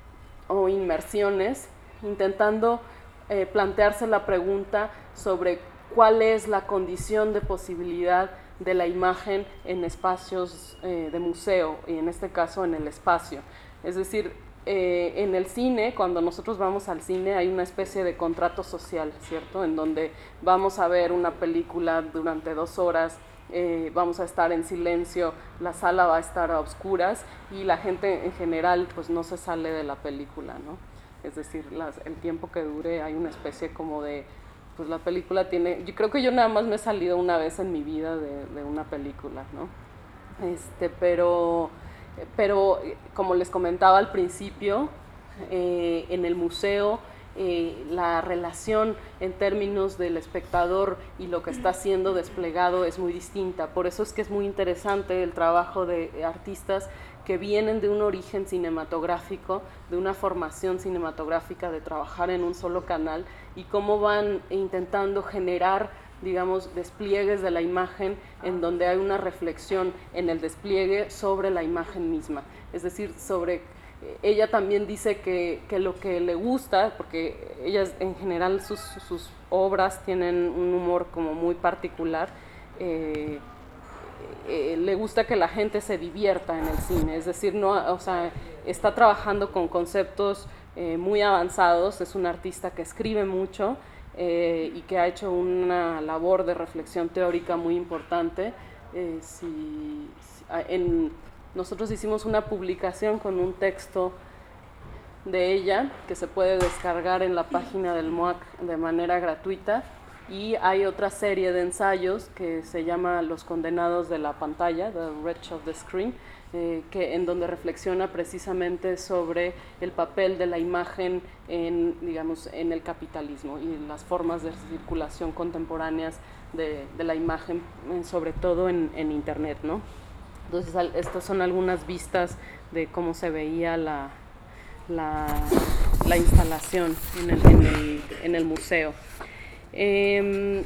o inmersiones, intentando eh, plantearse la pregunta sobre cuál es la condición de posibilidad de la imagen en espacios eh, de museo, y en este caso en el espacio. Es decir, eh, en el cine, cuando nosotros vamos al cine, hay una especie de contrato social, ¿cierto? En donde vamos a ver una película durante dos horas, eh, vamos a estar en silencio, la sala va a estar a oscuras y la gente en general pues no se sale de la película, ¿no? Es decir, las, el tiempo que dure hay una especie como de, pues la película tiene, yo creo que yo nada más me he salido una vez en mi vida de, de una película, ¿no? Este, pero... Pero, como les comentaba al principio, eh, en el museo eh, la relación en términos del espectador y lo que está siendo desplegado es muy distinta. Por eso es que es muy interesante el trabajo de artistas que vienen de un origen cinematográfico, de una formación cinematográfica, de trabajar en un solo canal, y cómo van intentando generar, digamos, despliegues de la imagen en donde hay una reflexión en el despliegue sobre la imagen misma. Es decir, sobre, ella también dice que, que lo que le gusta, porque ellas en general sus, sus obras tienen un humor como muy particular, eh, eh, le gusta que la gente se divierta en el cine, es decir, no, o sea, está trabajando con conceptos eh, muy avanzados, es un artista que escribe mucho, Eh, y que ha hecho una labor de reflexión teórica muy importante. Eh, si, si, en, nosotros hicimos una publicación con un texto de ella que se puede descargar en la página del M O A C de manera gratuita, y hay otra serie de ensayos que se llama Los condenados de la pantalla, The Wretch of the Screen, eh, que, en donde reflexiona precisamente sobre el papel de la imagen en, digamos, en el capitalismo y las formas de circulación contemporáneas de, de la imagen, sobre todo en, en Internet, ¿no? Entonces, estas son algunas vistas de cómo se veía la, la, la instalación en el, en el, en el museo. Eh,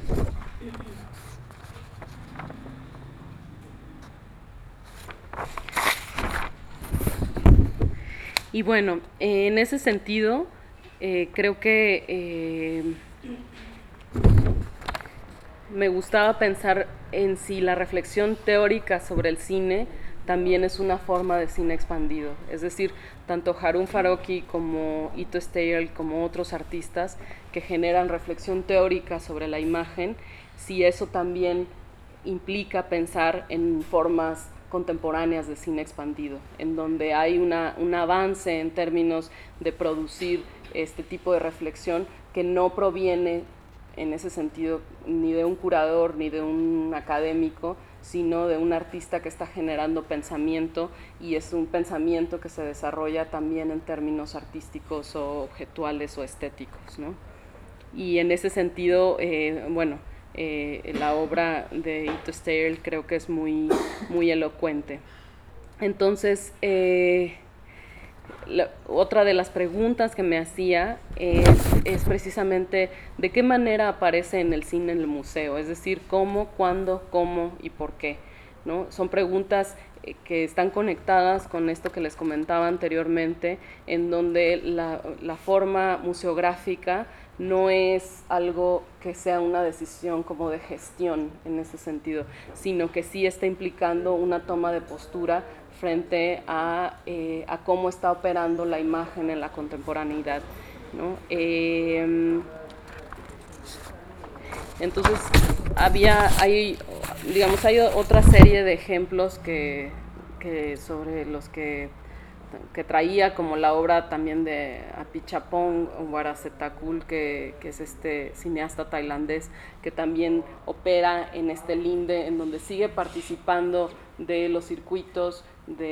y bueno, eh, en ese sentido, eh, creo que eh, me gustaba pensar en si la reflexión teórica sobre el cine también es una forma de cine expandido. Es decir, tanto Harun Farokhi como Ito Steyerl, como otros artistas que generan reflexión teórica sobre la imagen, si eso también implica pensar en formas contemporáneas de cine expandido, en donde hay una, un avance en términos de producir este tipo de reflexión que no proviene en ese sentido ni de un curador ni de un académico, sino de un artista que está generando pensamiento, y es un pensamiento que se desarrolla también en términos artísticos o objetuales o estéticos, ¿no? Y en ese sentido, eh, bueno, eh, la obra de Ito Steyerl creo que es muy, muy elocuente. Entonces, eh, La, otra de las preguntas que me hacía es, es precisamente de qué manera aparece en el cine en el museo, es decir, cómo, cuándo, cómo y por qué, ¿no? Son preguntas eh, que están conectadas con esto que les comentaba anteriormente, en donde la, la forma museográfica no es algo que sea una decisión como de gestión en ese sentido, sino que sí está implicando una toma de postura frente a, eh, a cómo está operando la imagen en la contemporaneidad, ¿no? Eh, entonces, había, hay, digamos, hay otra serie de ejemplos que, que sobre los que, que traía, como la obra también de Apichatpong Weerasethakul, que, que es este cineasta tailandés, que también opera en este linde, en donde sigue participando de los circuitos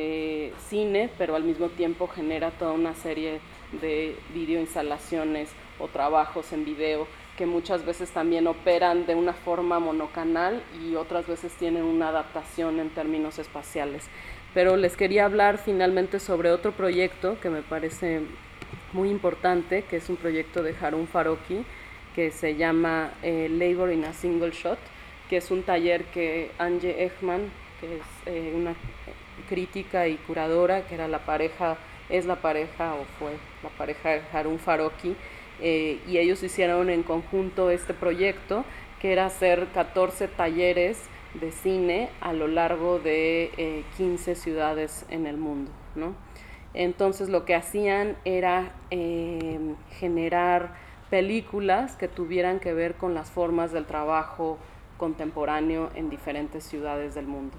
de cine, pero al mismo tiempo genera toda una serie de videoinstalaciones o trabajos en video que muchas veces también operan de una forma monocanal y otras veces tienen una adaptación en términos espaciales. Pero les quería hablar finalmente sobre otro proyecto que me parece muy importante, que es un proyecto de Harun Farokhi, que se llama eh, Labor in a Single Shot, que es un taller que Anje Ekman, que es eh, una crítica y curadora, que era la pareja, es la pareja o fue la pareja de Harun Farokhi, eh, y ellos hicieron en conjunto este proyecto, que era hacer catorce talleres de cine a lo largo de eh, quince ciudades en el mundo, ¿no? Entonces lo que hacían era eh, generar películas que tuvieran que ver con las formas del trabajo contemporáneo en diferentes ciudades del mundo.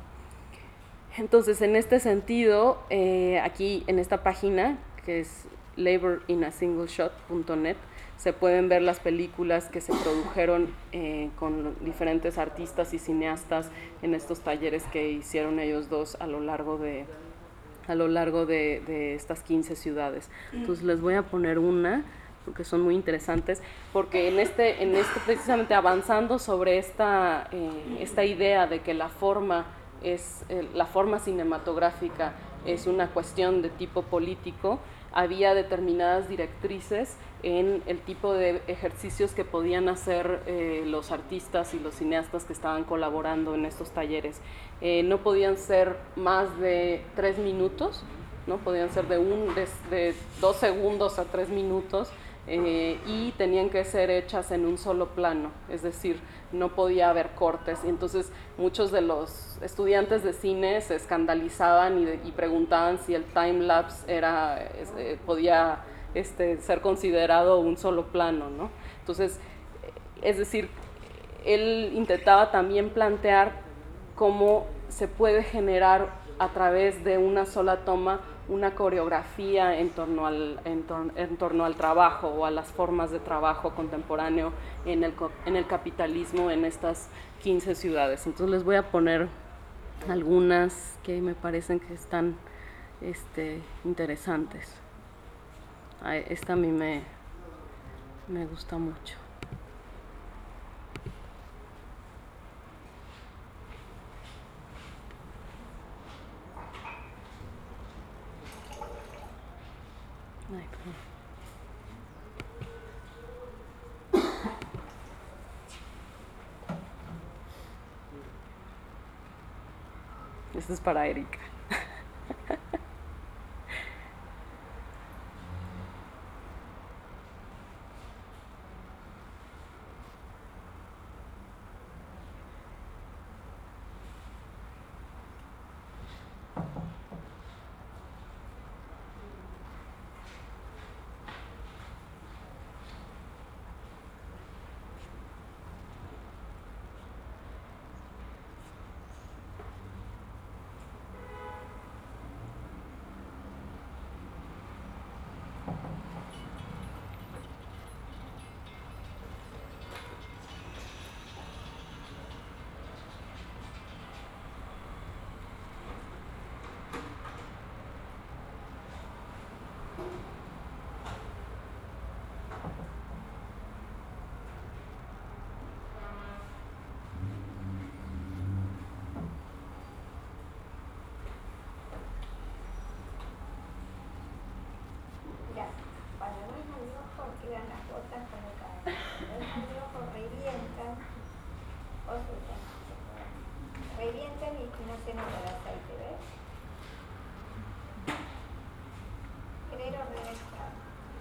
Entonces, en este sentido, eh, aquí en esta página, que es labor in a single shot punto net, se pueden ver las películas que se produjeron eh, con diferentes artistas y cineastas en estos talleres que hicieron ellos dos a lo largo de, a lo largo de, de estas quince ciudades. Entonces, les voy a poner una, porque son muy interesantes, porque en este, en este precisamente avanzando sobre esta, eh, esta idea de que la forma es eh, la forma cinematográfica es una cuestión de tipo político, había determinadas directrices en el tipo de ejercicios que podían hacer eh, los artistas y los cineastas que estaban colaborando en estos talleres. Eh, no podían ser más de tres minutos, ¿no? Podían ser de, un, de, de dos segundos a tres minutos, eh, y tenían que ser hechas en un solo plano, es decir, no podía haber cortes. Y entonces muchos de los estudiantes de cine se escandalizaban y, de, y preguntaban si el time-lapse era, eh, podía este, ser considerado un solo plano, ¿no? Entonces, es decir, él intentaba también plantear cómo se puede generar a través de una sola toma una coreografía en torno al, en tor- en torno al trabajo o a las formas de trabajo contemporáneo en el, en el capitalismo en estas quince ciudades. Entonces les voy a poner algunas que me parecen que están este, interesantes. Esta a mí me, me gusta mucho. Ay, perdón. Esto es para Erika. Revientan y no se nota el aceite, ¿ves? Genero regresado.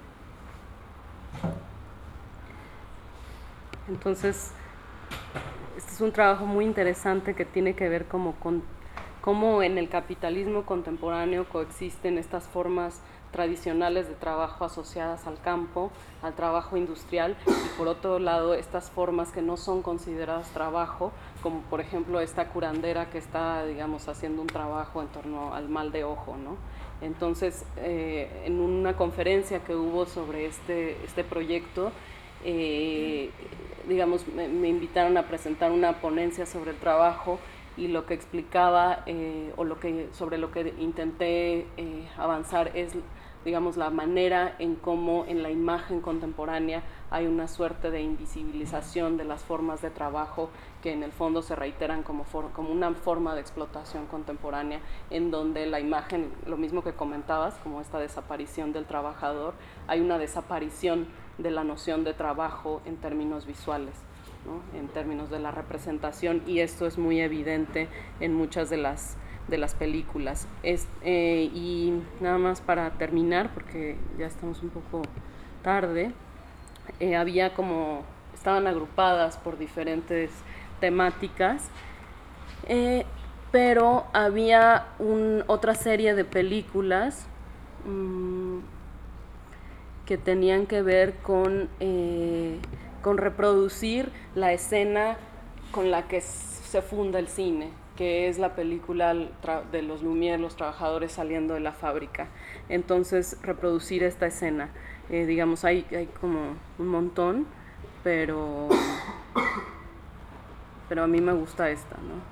Entonces, este es un trabajo muy interesante que tiene que ver como con cómo en el capitalismo contemporáneo coexisten estas formas tradicionales de trabajo asociadas al campo, al trabajo industrial, y por otro lado estas formas que no son consideradas trabajo, como por ejemplo esta curandera que está, digamos, haciendo un trabajo en torno al mal de ojo, ¿no? Entonces, eh, en una conferencia que hubo sobre este, este proyecto, eh, digamos, me, me invitaron a presentar una ponencia sobre el trabajo, y lo que explicaba eh, o lo que, sobre lo que intenté eh, avanzar es, digamos, la manera en cómo en la imagen contemporánea hay una suerte de invisibilización de las formas de trabajo que en el fondo se reiteran como, for, como una forma de explotación contemporánea, en donde la imagen, lo mismo que comentabas, como esta desaparición del trabajador, hay una desaparición de la noción de trabajo en términos visuales, ¿no? En términos de la representación, y esto es muy evidente en muchas de las, de las películas. Es, eh, y nada más para terminar, porque ya estamos un poco tarde, eh, había como, estaban agrupadas por diferentes temáticas, eh, pero había un, otra serie de películas mmm, que tenían que ver con... Eh, con reproducir la escena con la que se funda el cine, que es la película de los Lumière, los trabajadores saliendo de la fábrica. Entonces, reproducir esta escena. Eh, digamos, hay, hay como un montón, pero, pero a mí me gusta esta, ¿no?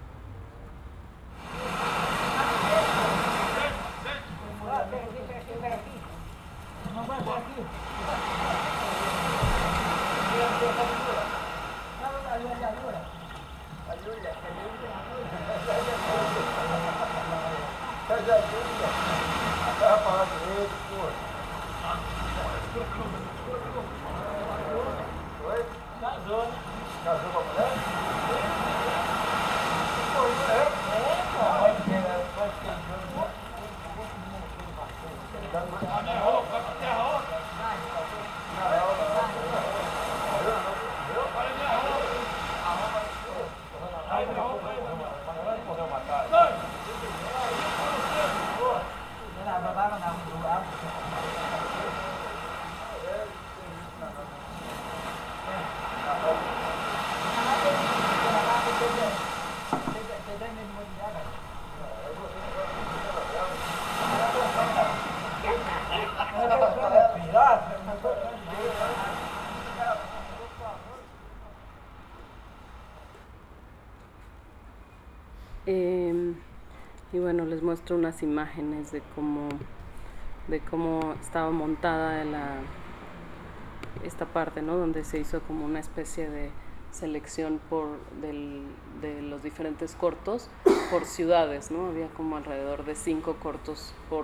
Eh, y bueno, les muestro unas imágenes de cómo, de cómo estaba montada la, esta parte, ¿no? Donde se hizo como una especie de selección por del, de los diferentes cortos por ciudades, ¿no? Había como alrededor de cinco cortos por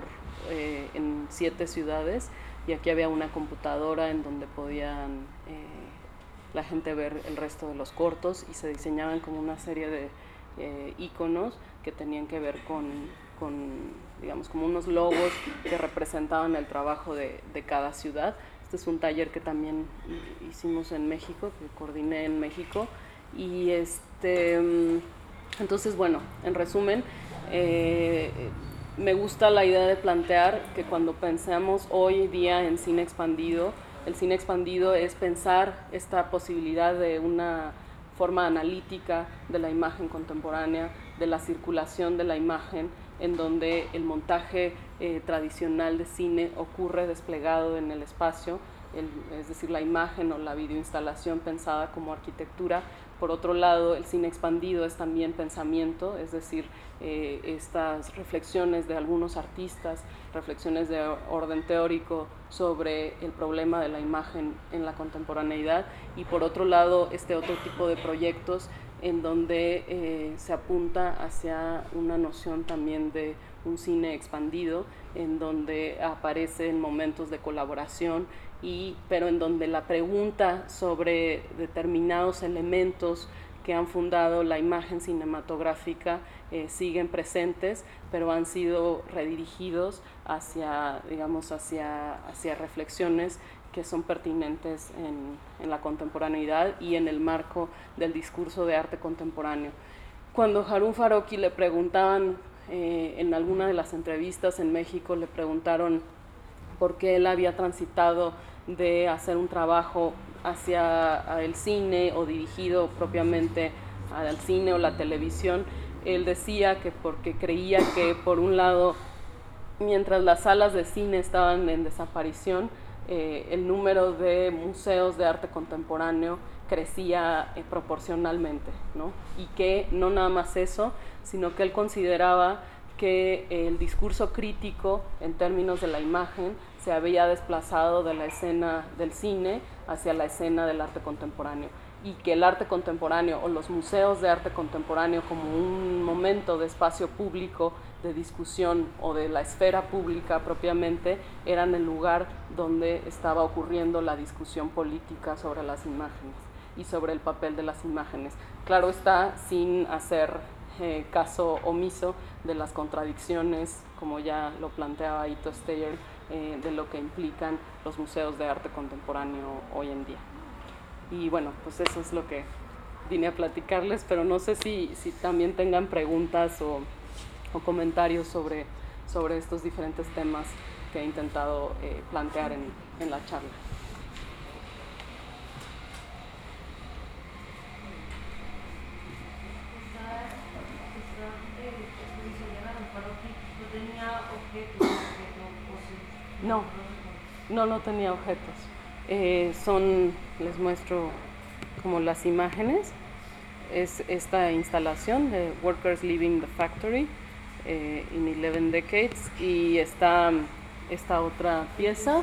eh, en siete ciudades, y aquí había una computadora en donde podían eh, la gente ver el resto de los cortos, y se diseñaban como una serie de eh, iconos que tenían que ver con, con, digamos, como unos logos que representaban el trabajo de, de cada ciudad. Este es un taller que también hicimos en México, que coordiné en México, y este, entonces, bueno, en resumen, eh, me gusta la idea de plantear que cuando pensamos hoy día en cine expandido, el cine expandido es pensar esta posibilidad de una forma analítica de la imagen contemporánea, de la circulación de la imagen, en donde el montaje eh, tradicional de cine ocurre desplegado en el espacio, el, es decir, la imagen o la videoinstalación pensada como arquitectura. Por otro lado, el cine expandido es también pensamiento, es decir, eh, estas reflexiones de algunos artistas, reflexiones de orden teórico sobre el problema de la imagen en la contemporaneidad, y por otro lado, este otro tipo de proyectos en donde eh, se apunta hacia una noción también de un cine expandido, en donde aparecen momentos de colaboración, y, pero en donde la pregunta sobre determinados elementos que han fundado la imagen cinematográfica eh, siguen presentes, pero han sido redirigidos hacia, digamos, hacia, hacia reflexiones que son pertinentes en, en la contemporaneidad y en el marco del discurso de arte contemporáneo. Cuando Harun Farocki le preguntaban, eh, en alguna de las entrevistas en México, le preguntaron por qué él había transitado de hacer un trabajo hacia el cine o dirigido propiamente al cine o la televisión, él decía que porque creía que, por un lado, mientras las salas de cine estaban en desaparición, eh, el número de museos de arte contemporáneo crecía eh, proporcionalmente, ¿no? Y que no nada más eso, sino que él consideraba que el discurso crítico en términos de la imagen se había desplazado de la escena del cine hacia la escena del arte contemporáneo, y que el arte contemporáneo o los museos de arte contemporáneo como un momento de espacio público de discusión o de la esfera pública propiamente eran el lugar donde estaba ocurriendo la discusión política sobre las imágenes y sobre el papel de las imágenes. Claro está, sin hacer eh, caso omiso de las contradicciones, como ya lo planteaba Ito Steyer, eh, de lo que implican los museos de arte contemporáneo hoy en día. Y bueno, pues eso es lo que vine a platicarles, pero no sé si, si también tengan preguntas o, o comentarios sobre, sobre estos diferentes temas que he intentado eh, plantear en, en la charla. No, no, no tenía objetos. Eh, son, les muestro como las imágenes. Es esta instalación de Workers Leaving the Factory eh, in eleven Decades, y está esta otra pieza.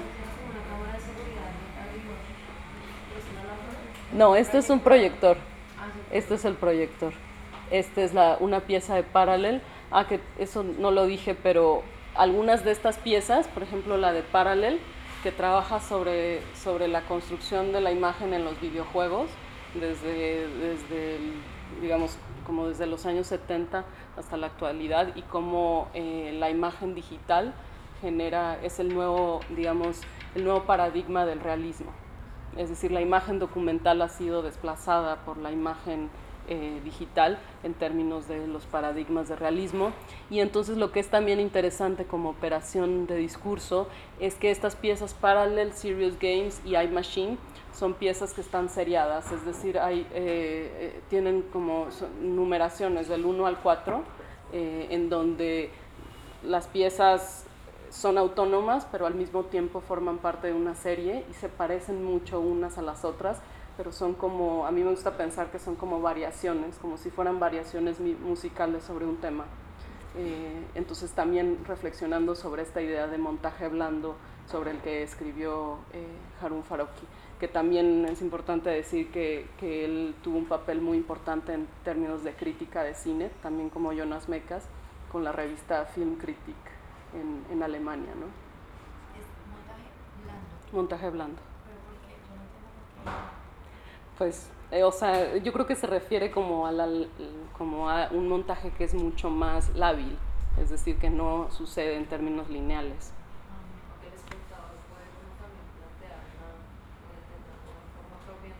No, este es un proyector. Este es el proyector. Esta es la, una pieza de Parallel. Ah, que eso no lo dije, pero algunas de estas piezas, por ejemplo la de Parallel, que trabaja sobre, sobre la construcción de la imagen en los videojuegos, desde, desde el, digamos, como desde los años setenta hasta la actualidad, y cómo eh, la imagen digital genera, es el nuevo, digamos, el nuevo paradigma del realismo. Es decir, la imagen documental ha sido desplazada por la imagen Eh, digital en términos de los paradigmas de realismo. Y entonces lo que es también interesante como operación de discurso es que estas piezas Parallel, Serious Games y iMachine son piezas que están seriadas, es decir, hay, eh, eh, tienen como numeraciones del uno al cuatro, eh, en donde las piezas son autónomas, pero al mismo tiempo forman parte de una serie y se parecen mucho unas a las otras, pero son como, a mí me gusta pensar que son como variaciones, como si fueran variaciones musicales sobre un tema. Eh, entonces también reflexionando sobre esta idea de montaje blando sobre el que escribió eh, Harun Farocki, que también es importante decir que, que él tuvo un papel muy importante en términos de crítica de cine, también como Jonas Mekas, con la revista Film Critic, en, en Alemania, ¿no? Es montaje blando. Montaje blando. Pero porque yo no entiendo por qué. Pues, eh, o sea, yo creo que se refiere como a, la, como a un montaje que es mucho más lábil, es decir, que no sucede en términos lineales. Porque el espectador puede como también plantear una, una forma propia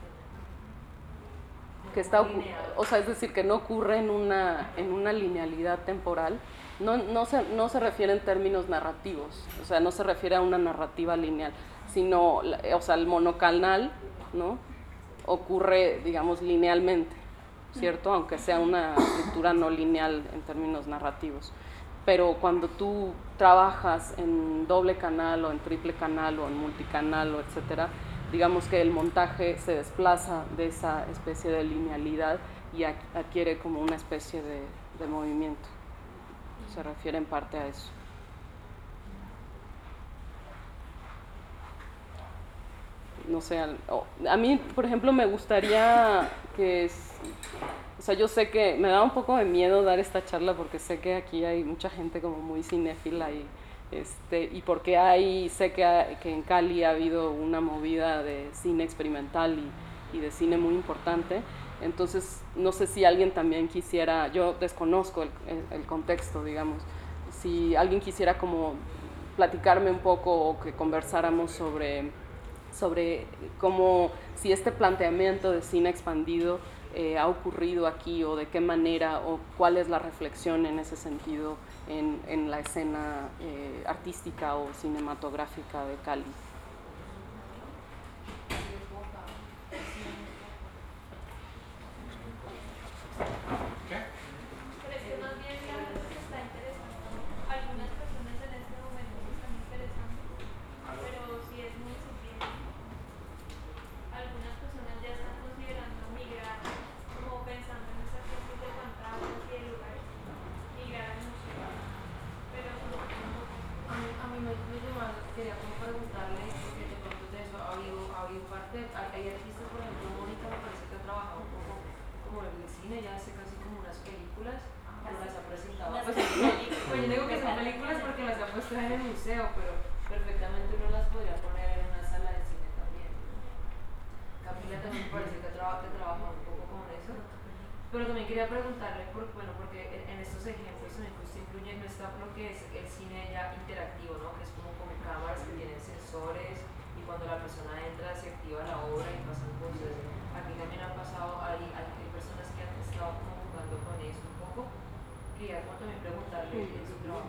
de que está, o sea, es decir, que no ocurre en una, en una linealidad temporal, no, no, se, no se refiere en términos narrativos, o sea, no se refiere a una narrativa lineal, sino, o sea, el monocanal, ¿no?, ocurre, digamos, linealmente, ¿cierto?, aunque sea una estructura no lineal en términos narrativos. Pero cuando tú trabajas en doble canal o en triple canal o en multicanal o etcétera, digamos que el montaje se desplaza de esa especie de linealidad y adquiere como una especie de, de movimiento. Se refiere en parte a eso. No sé, a mí, por ejemplo, me gustaría que, o sea, yo sé que me da un poco de miedo dar esta charla porque sé que aquí hay mucha gente como muy cinéfila y, este, y porque hay, sé que, hay, que en Cali ha habido una movida de cine experimental y, y de cine muy importante, entonces no sé si alguien también quisiera, yo desconozco el, el, el contexto, digamos, si alguien quisiera como platicarme un poco o que conversáramos sobre... sobre cómo, si este planteamiento de cine expandido eh, ha ocurrido aquí o de qué manera o cuál es la reflexión en ese sentido en, en la escena eh, artística o cinematográfica de Cali. En el museo, pero perfectamente uno las podría poner en una sala de cine también. Camila también me parece que, traba, que trabaja un poco con eso, pero también quería preguntarle, por, bueno, porque en, en estos ejemplos también que usted incluye, no está lo que es el cine ya interactivo, ¿no?, que es como con cámaras que tienen sensores y cuando la persona entra se activa la obra y pasan cosas. Aquí también han pasado, hay, hay, hay personas que han estado como jugando con eso un poco. Quería también preguntarle en su trabajo.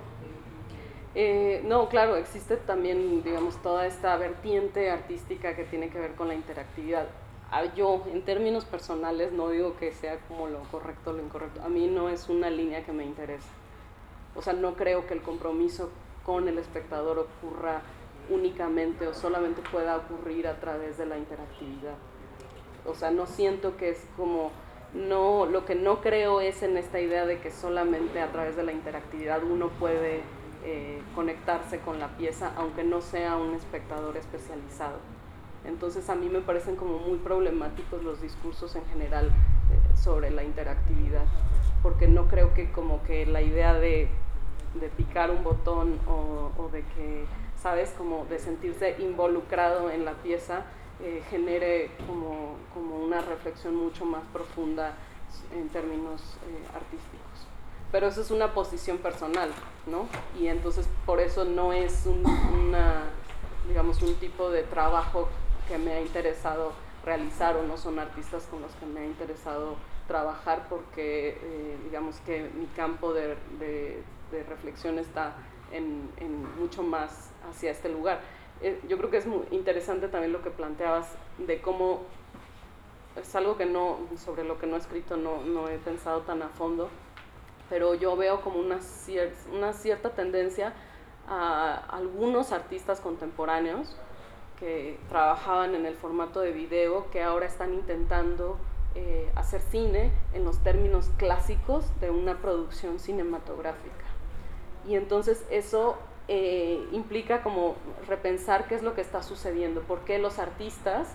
Eh, no, claro, existe también, digamos, toda esta vertiente artística que tiene que ver con la interactividad. Yo, en términos personales, no digo que sea como lo correcto o lo incorrecto. A mí no es una línea que me interesa. O sea, no creo que el compromiso con el espectador ocurra únicamente o solamente pueda ocurrir a través de la interactividad. O sea, no siento que es como... no, lo que no creo es en esta idea de que solamente a través de la interactividad uno puede... Eh, conectarse con la pieza, aunque no sea un espectador especializado. Entonces a mí me parecen como muy problemáticos los discursos en general eh, sobre la interactividad, porque no creo que como que la idea de, de picar un botón o, o de que, ¿sabes?, como de sentirse involucrado en la pieza eh, genere como, como una reflexión mucho más profunda en términos eh, artísticos. Pero eso es una posición personal, ¿no? Y entonces por eso no es un, una, digamos, un tipo de trabajo que me ha interesado realizar, o no son artistas con los que me ha interesado trabajar, porque eh, digamos que mi campo de, de, de reflexión está en, en mucho más hacia este lugar. Eh, yo creo que es muy interesante también lo que planteabas de cómo es algo que no, sobre lo que no he escrito, no, no he pensado tan a fondo, pero yo veo como una, cier una cierta tendencia a algunos artistas contemporáneos que trabajaban en el formato de video, que ahora están intentando eh, hacer cine en los términos clásicos de una producción cinematográfica. Y entonces eso eh, implica como repensar qué es lo que está sucediendo, por qué los artistas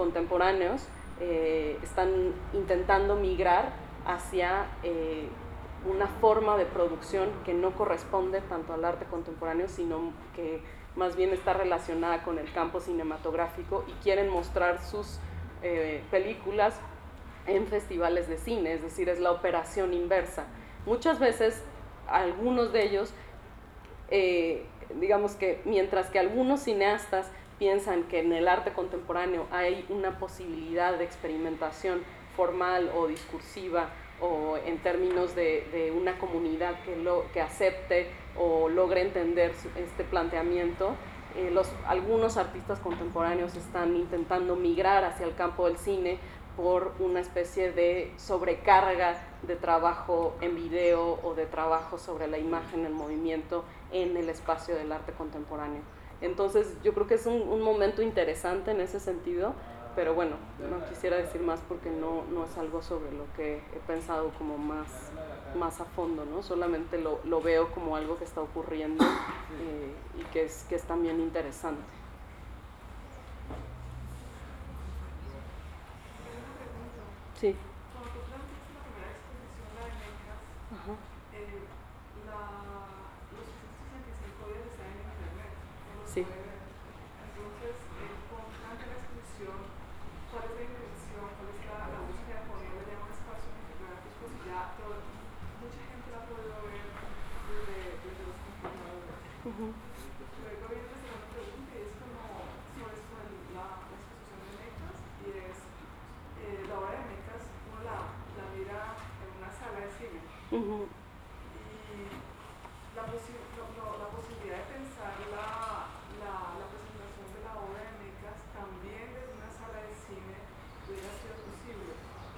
contemporáneos eh, están intentando migrar hacia... Eh, una forma de producción que no corresponde tanto al arte contemporáneo, sino que más bien está relacionada con el campo cinematográfico y quieren mostrar sus eh, películas en festivales de cine, es decir, es la operación inversa. Muchas veces, algunos de ellos, eh, digamos que mientras que algunos cineastas piensan que en el arte contemporáneo hay una posibilidad de experimentación formal o discursiva, o en términos de, de una comunidad que, lo, que acepte o logre entender este planteamiento, eh, los, algunos artistas contemporáneos están intentando migrar hacia el campo del cine por una especie de sobrecarga de trabajo en video o de trabajo sobre la imagen, el movimiento en el espacio del arte contemporáneo. Entonces yo creo que es un, un momento interesante en ese sentido, pero bueno, no quisiera decir más porque no, no es algo sobre lo que he pensado como más, más a fondo, ¿no? Solamente lo, lo veo como algo que está ocurriendo eh, y que es, que es también interesante. Sí. Cuando tú planteaste la primera exposición, la de Mecas, Ajá. eh, la, los sitios en que cinco días están en internet. Sí. Entonces, eh, cuando plantea la exposición, ¿cuál es la intención? ¿Cuál es la, la búsqueda de ponerle ya un espacio en internet? Pues ya todo, mucha gente la ha podido ver desde, desde los computadores. Uh-huh. Luego viene la segunda pregunta y es como sobre, sobre la, la exposición de Mecas y es eh, la obra de Mecas, uno la, la mira en una sala de cine. Uh-huh. Y la, posi no, no, la posibilidad de pensar la, la, la presentación de la obra de Mecas también desde una sala de cine hubiera sido posible.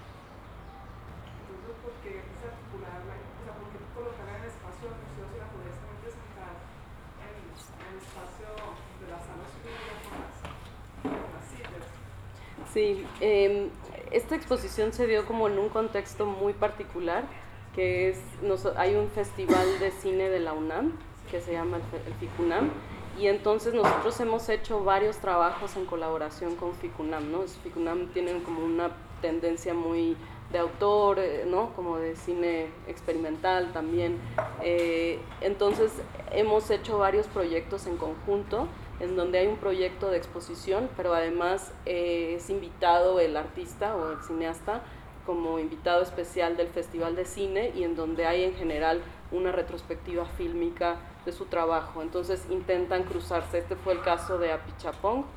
Entonces, ¿por qué desarticularla? O sea, ¿por qué colocarla en el espacio del museo si la pudiese también presentar en, en el espacio de las salas públicas con las, con las sillas? Sí, eh, esta exposición se dio como en un contexto muy particular, que es, nos, hay un festival de cine de la UNAM, que se llama el, el FICUNAM, y entonces nosotros hemos hecho varios trabajos en colaboración con FICUNAM, ¿no? FICUNAM tienen como una tendencia muy de autor, ¿no? Como de cine experimental también, eh, entonces hemos hecho varios proyectos en conjunto, en donde hay un proyecto de exposición, pero además eh, es invitado el artista o el cineasta como invitado especial del Festival de Cine y en donde hay en general una retrospectiva fílmica de su trabajo. Entonces intentan cruzarse. Este fue el caso de Apichapong, um,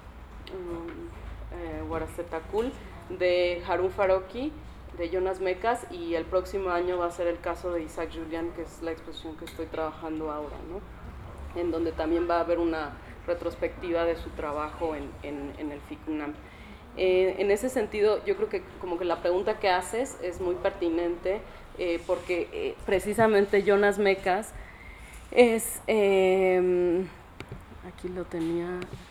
eh, Huaracetakul, de Harun Farocki, de Jonas Mekas, y el próximo año va a ser el caso de Isaac Julian, que es la exposición que estoy trabajando ahora, ¿no? En donde también va a haber una retrospectiva de su trabajo en, en, en el FICUNAM. Eh, en ese sentido, yo creo que como que la pregunta que haces es muy pertinente, eh, porque eh, precisamente Jonas Mekas es, eh, aquí lo tenía,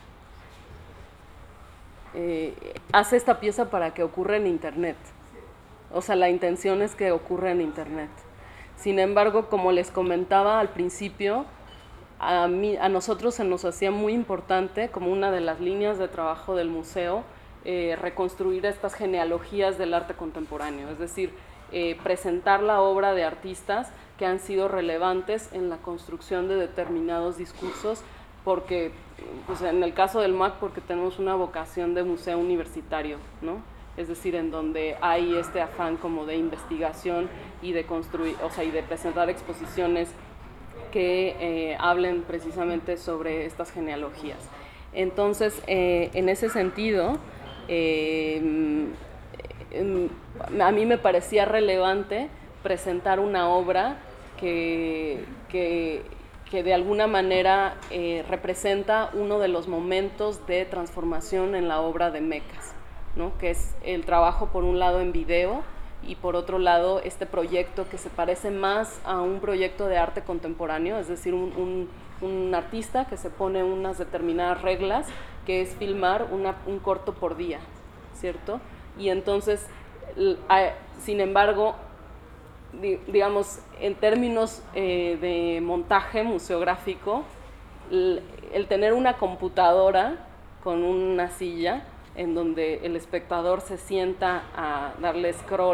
eh, hace esta pieza para que ocurra en internet, o sea, la intención es que ocurra en internet. Sin embargo, como les comentaba al principio, A, mí, a nosotros se nos hacía muy importante, como una de las líneas de trabajo del museo, eh, reconstruir estas genealogías del arte contemporáneo, es decir, eh, presentar la obra de artistas que han sido relevantes en la construcción de determinados discursos, porque, pues en el caso del M A C, porque tenemos una vocación de museo universitario, ¿no? Es decir, en donde hay este afán como de investigación y de construir, o sea, y de presentar exposiciones que eh, hablen precisamente sobre estas genealogías. Entonces, eh, en ese sentido, eh, eh, a mí me parecía relevante presentar una obra que, que, que de alguna manera eh, representa uno de los momentos de transformación en la obra de Mekas, ¿no? Que es el trabajo por un lado en video, y por otro lado este proyecto que se parece más a un proyecto de arte contemporáneo, es decir, un, un, un artista que se pone unas determinadas reglas, que es filmar una, un corto por día, ¿cierto? Y entonces, sin embargo, digamos, en términos eh, de montaje museográfico, el, el tener una computadora con una silla en donde el espectador se sienta a darle scroll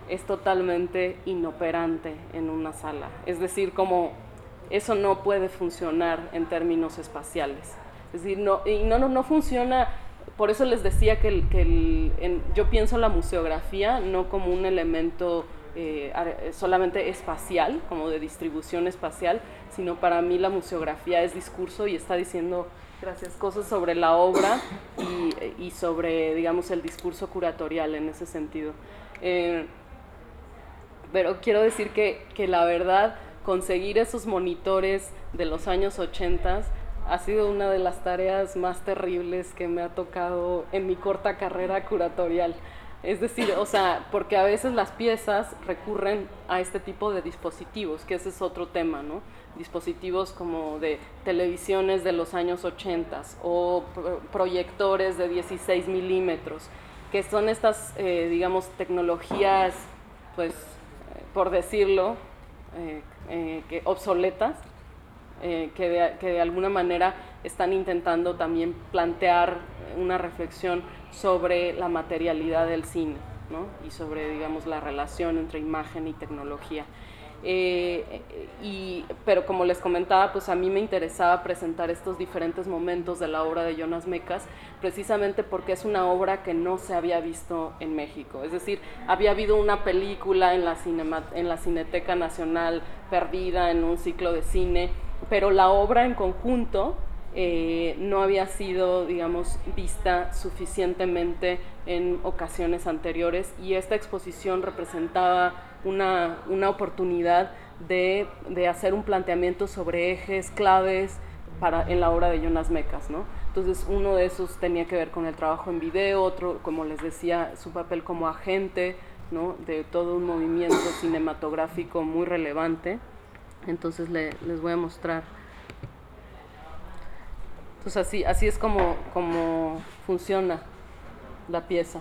es totalmente inoperante en una sala. Es decir, como eso no puede funcionar en términos espaciales. Es decir, no, y no, no, no funciona, por eso les decía que, el, que el, en, yo pienso la museografía no como un elemento eh, solamente espacial, como de distribución espacial, sino para mí la museografía es discurso y está diciendo, gracias, cosas sobre la obra y, y sobre, digamos, el discurso curatorial en ese sentido. Eh, pero quiero decir que, que la verdad, conseguir esos monitores de los años ochenta ha sido una de las tareas más terribles que me ha tocado en mi corta carrera curatorial. Es decir, o sea, porque a veces las piezas recurren a este tipo de dispositivos, que ese es otro tema, ¿no? Dispositivos como de televisiones de los años ochenta o pro proyectores de dieciséis milímetros, que son estas, eh, digamos, tecnologías, pues, eh, por decirlo, eh, eh, que obsoletas, eh, que, de, que de alguna manera están intentando también plantear una reflexión sobre la materialidad del cine, ¿no? Y sobre, digamos, la relación entre imagen y tecnología. Eh, y, pero como les comentaba, pues a mí me interesaba presentar estos diferentes momentos de la obra de Jonas Mekas, precisamente porque es una obra que no se había visto en México. Es decir, había habido una película en la, cinema, en la Cineteca Nacional perdida en un ciclo de cine, pero la obra en conjunto eh, no había sido, digamos, vista suficientemente en ocasiones anteriores, y esta exposición representaba una, una oportunidad de, de hacer un planteamiento sobre ejes claves para, en la obra de Jonas Mekas, ¿no? Entonces, uno de esos tenía que ver con el trabajo en video, otro, como les decía, su papel como agente, ¿no? De todo un movimiento cinematográfico muy relevante. Entonces, le, les voy a mostrar. Entonces, así, así es como, como funciona la pieza.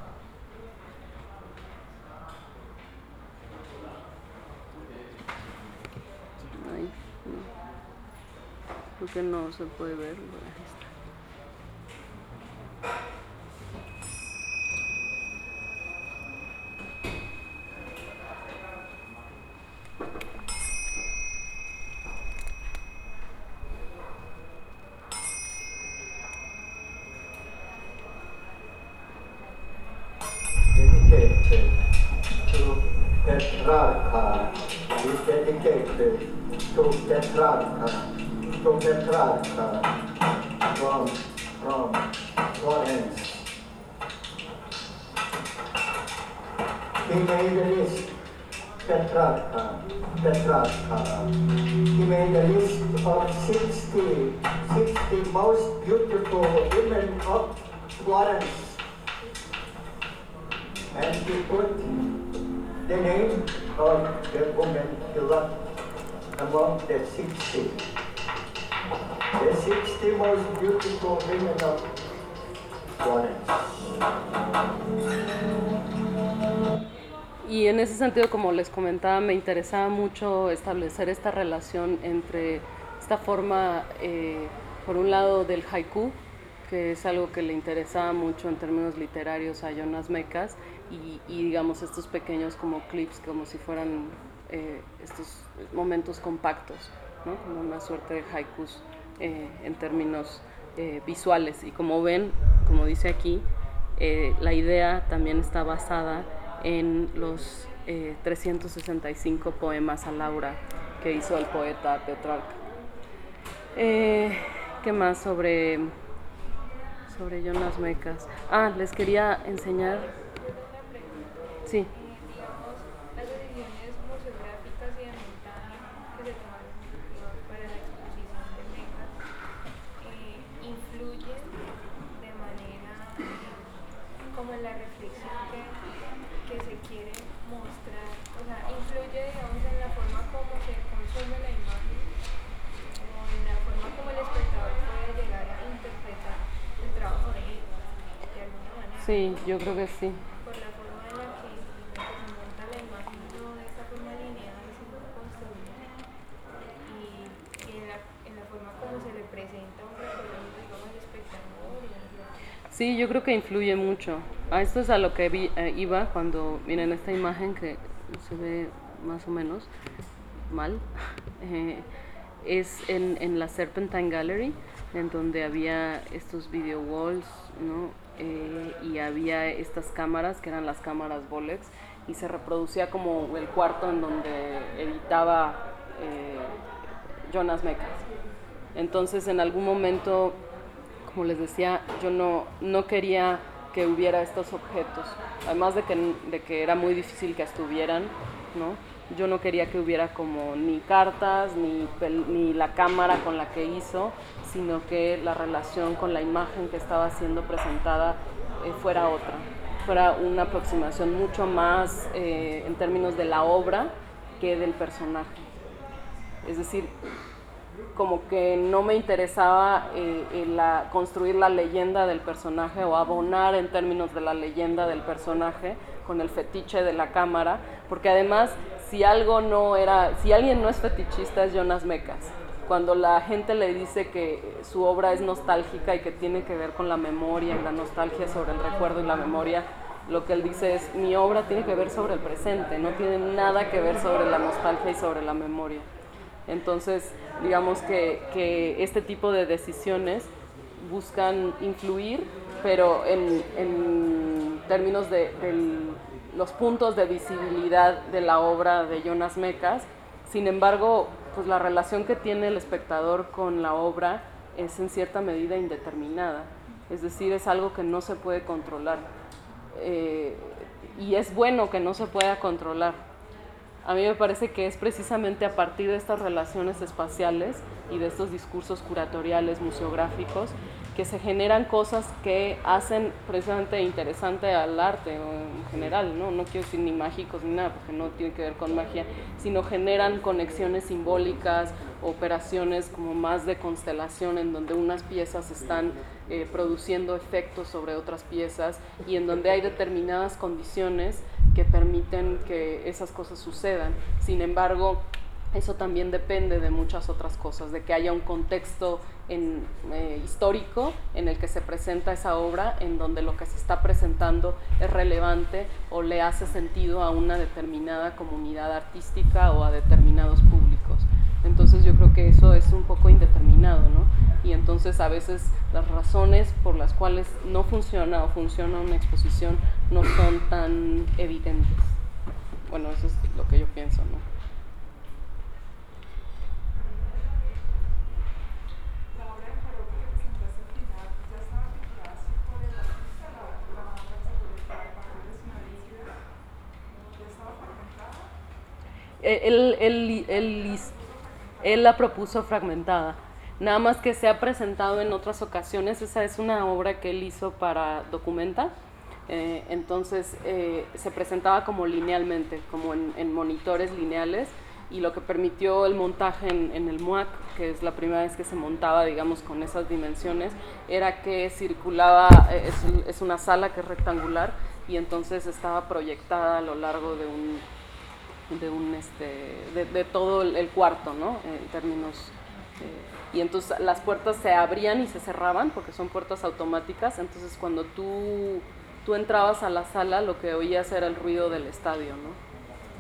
Ahí, no. Creo que no se puede ver. Ahí está. To Petrarca, is dedicated to Petrarca, to Petrarca from, from Florence. He made a list, Petrarca, Petrarca. He made a list of sixty, sixty most beautiful women of Florence. And he put the name of the woman he loved among the sixty. The sixty most beautiful women of Florence. Y en ese sentido, como les comentaba, me interesaba mucho establecer esta relación entre esta forma, eh, por un lado, del haiku, que es algo que le interesaba mucho en términos literarios a Jonas Mekas, y, y digamos estos pequeños como clips, como si fueran eh, estos momentos compactos, ¿no? Como una suerte de haikus eh, en términos eh, visuales. Y como ven, como dice aquí, eh, la idea también está basada en los eh, trescientos sesenta y cinco poemas a Laura que hizo el poeta Petrarca. Eh, ¿Qué más sobre... sobre Jonas Mekas? Ah, les quería enseñar. Sí. Digamos, las decisiones museográficas y de montaje que se tomaron para la exposición de Mekas eh, influyen de manera como en la reflexión que, que se quiere mostrar, o sea, influye, digamos, en la forma como se consume la imagen o en la forma como el espectador puede llegar a interpretar el trabajo de él, de alguna manera. Sí, yo creo que sí. Por la forma en la que, en la que se monta la imagen, no de esta forma lineal, sino construida, y, y en, la, en la forma como se le presenta un recorrido, digamos, al espectador. Y sí, yo creo que influye mucho. a esto es a lo que vi, eh, iba cuando, miren esta imagen que se ve más o menos mal, eh, es en, en la Serpentine Gallery, en donde había estos video walls, ¿no? Eh, y había estas cámaras que eran las cámaras Bolex, y se reproducía como el cuarto en donde editaba eh, Jonas Mekas. Entonces en algún momento, como les decía, yo no, no quería que hubiera estos objetos, además de que, de que era muy difícil que estuvieran, ¿no? Yo no quería que hubiera como ni cartas, ni, ni la cámara con la que hizo, sino que la relación con la imagen que estaba siendo presentada eh, fuera otra, fuera una aproximación mucho más eh, en términos de la obra que del personaje. Es decir, como que no me interesaba eh, eh, la, construir la leyenda del personaje o abonar en términos de la leyenda del personaje con el fetiche de la cámara, porque además si algo no era, si alguien no es fetichista es Jonas Mekas. Cuando la gente le dice que su obra es nostálgica y que tiene que ver con la memoria y la nostalgia sobre el recuerdo y la memoria, lo que él dice es, mi obra tiene que ver sobre el presente, no tiene nada que ver sobre la nostalgia y sobre la memoria. Entonces, digamos que, que este tipo de decisiones buscan influir, pero en, en términos de, de los puntos de visibilidad de la obra de Jonas Mekas. Sin embargo, pues la relación que tiene el espectador con la obra es en cierta medida indeterminada, es decir, es algo que no se puede controlar, eh, y es bueno que no se pueda controlar. A mí me parece que es precisamente a partir de estas relaciones espaciales y de estos discursos curatoriales, museográficos, que se generan cosas que hacen precisamente interesante al arte en general, ¿no? No quiero decir ni mágicos ni nada, porque no tiene que ver con magia, sino generan conexiones simbólicas, operaciones como más de constelación, en donde unas piezas están eh, produciendo efectos sobre otras piezas y en donde hay determinadas condiciones que permiten que esas cosas sucedan. Sin embargo, eso también depende de muchas otras cosas, de que haya un contexto en, eh, histórico en el que se presenta esa obra, en donde lo que se está presentando es relevante o le hace sentido a una determinada comunidad artística o a determinados públicos. Entonces yo creo que eso es un poco indeterminado, ¿no? Y entonces a veces las razones por las cuales no funciona o funciona una exposición no son tan evidentes. Bueno, eso es lo que yo pienso, ¿no? Él, él, él, él la propuso fragmentada, nada más que se ha presentado en otras ocasiones. Esa es una obra que él hizo para Documenta, eh, entonces eh, se presentaba como linealmente, como en, en monitores lineales, y lo que permitió el montaje en, en el M U A C, que es la primera vez que se montaba, digamos, con esas dimensiones, era que circulaba, es, es una sala que es rectangular, y entonces estaba proyectada a lo largo de un de un este de, de todo el, el cuarto, ¿no? En términos eh, y entonces las puertas se abrían y se cerraban porque son puertas automáticas. Entonces cuando tú tú entrabas a la sala, lo que oías era el ruido del estadio, ¿no?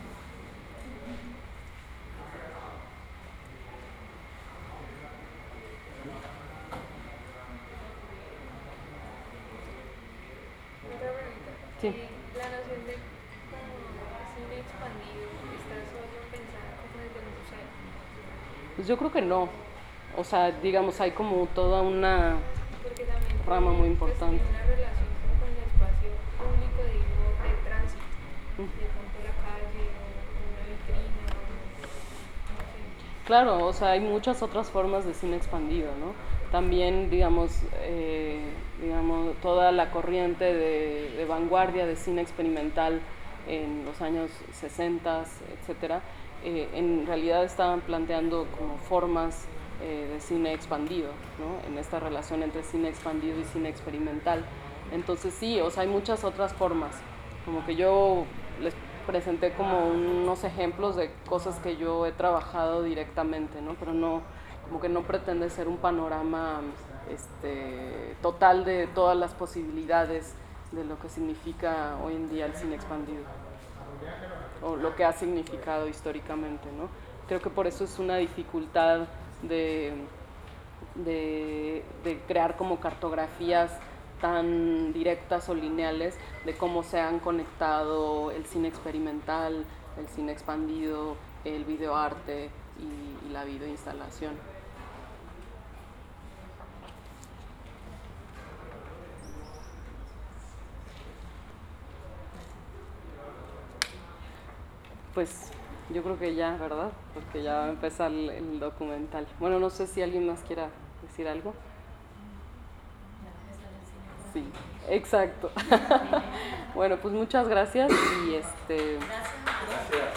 Sí. La noción de cine expandido está solo pensada como desde el museo. Pues yo creo que no. O sea, digamos, hay como toda una rama muy importante. Tiene una relación como con el espacio público, digo, de tránsito, mm. de pronto la calle o una vitrina, no sé. Claro, o sea, hay muchas otras formas de cine expandido, ¿no? También, digamos, eh, digamos toda la corriente de, de vanguardia de cine experimental en los años sesenta, etcétera, eh, en realidad estaban planteando como formas eh, de cine expandido, ¿no? En esta relación entre cine expandido y cine experimental. Entonces sí, o sea, hay muchas otras formas. Como que yo les presenté como unos ejemplos de cosas que yo he trabajado directamente, ¿no? Pero no, como que no pretende ser un panorama este, total de todas las posibilidades de lo que significa hoy en día el cine expandido, o lo que ha significado históricamente, ¿no? Creo que por eso es una dificultad de, de, de crear como cartografías tan directas o lineales de cómo se han conectado el cine experimental, el cine expandido, el videoarte y, y la videoinstalación. Pues yo creo que ya, ¿verdad? Porque ya va a empezar el, el documental. Bueno, no sé si alguien más quiera decir algo. Sí, exacto. Bueno, pues muchas gracias y este... Gracias.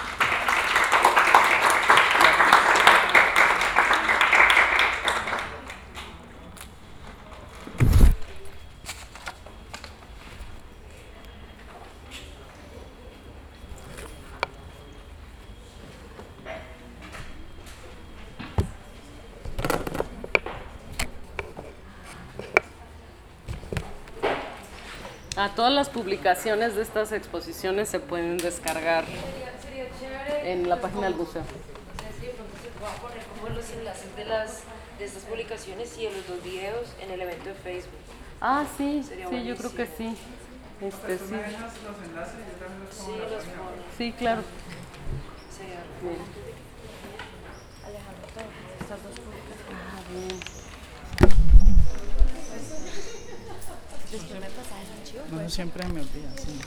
Ah, todas las publicaciones de estas exposiciones se pueden descargar Sería, sería chévere en la página del museo. No sé si de pronto se puedan poner como los enlaces de, las, de estas publicaciones y de los dos videos en el evento de Facebook. Ah, sí, Sería sí, yo creo que buenísimo. sí. Este, Pues tú sí. me dejas los enlaces y yo también los pongo Sí, en la los página web. pones. Sí, claro. Sería Bien. Alejandro, todas estas dos publicaciones. Ah, bien. Después me pasas el archivo. No, siempre me olvida, sí.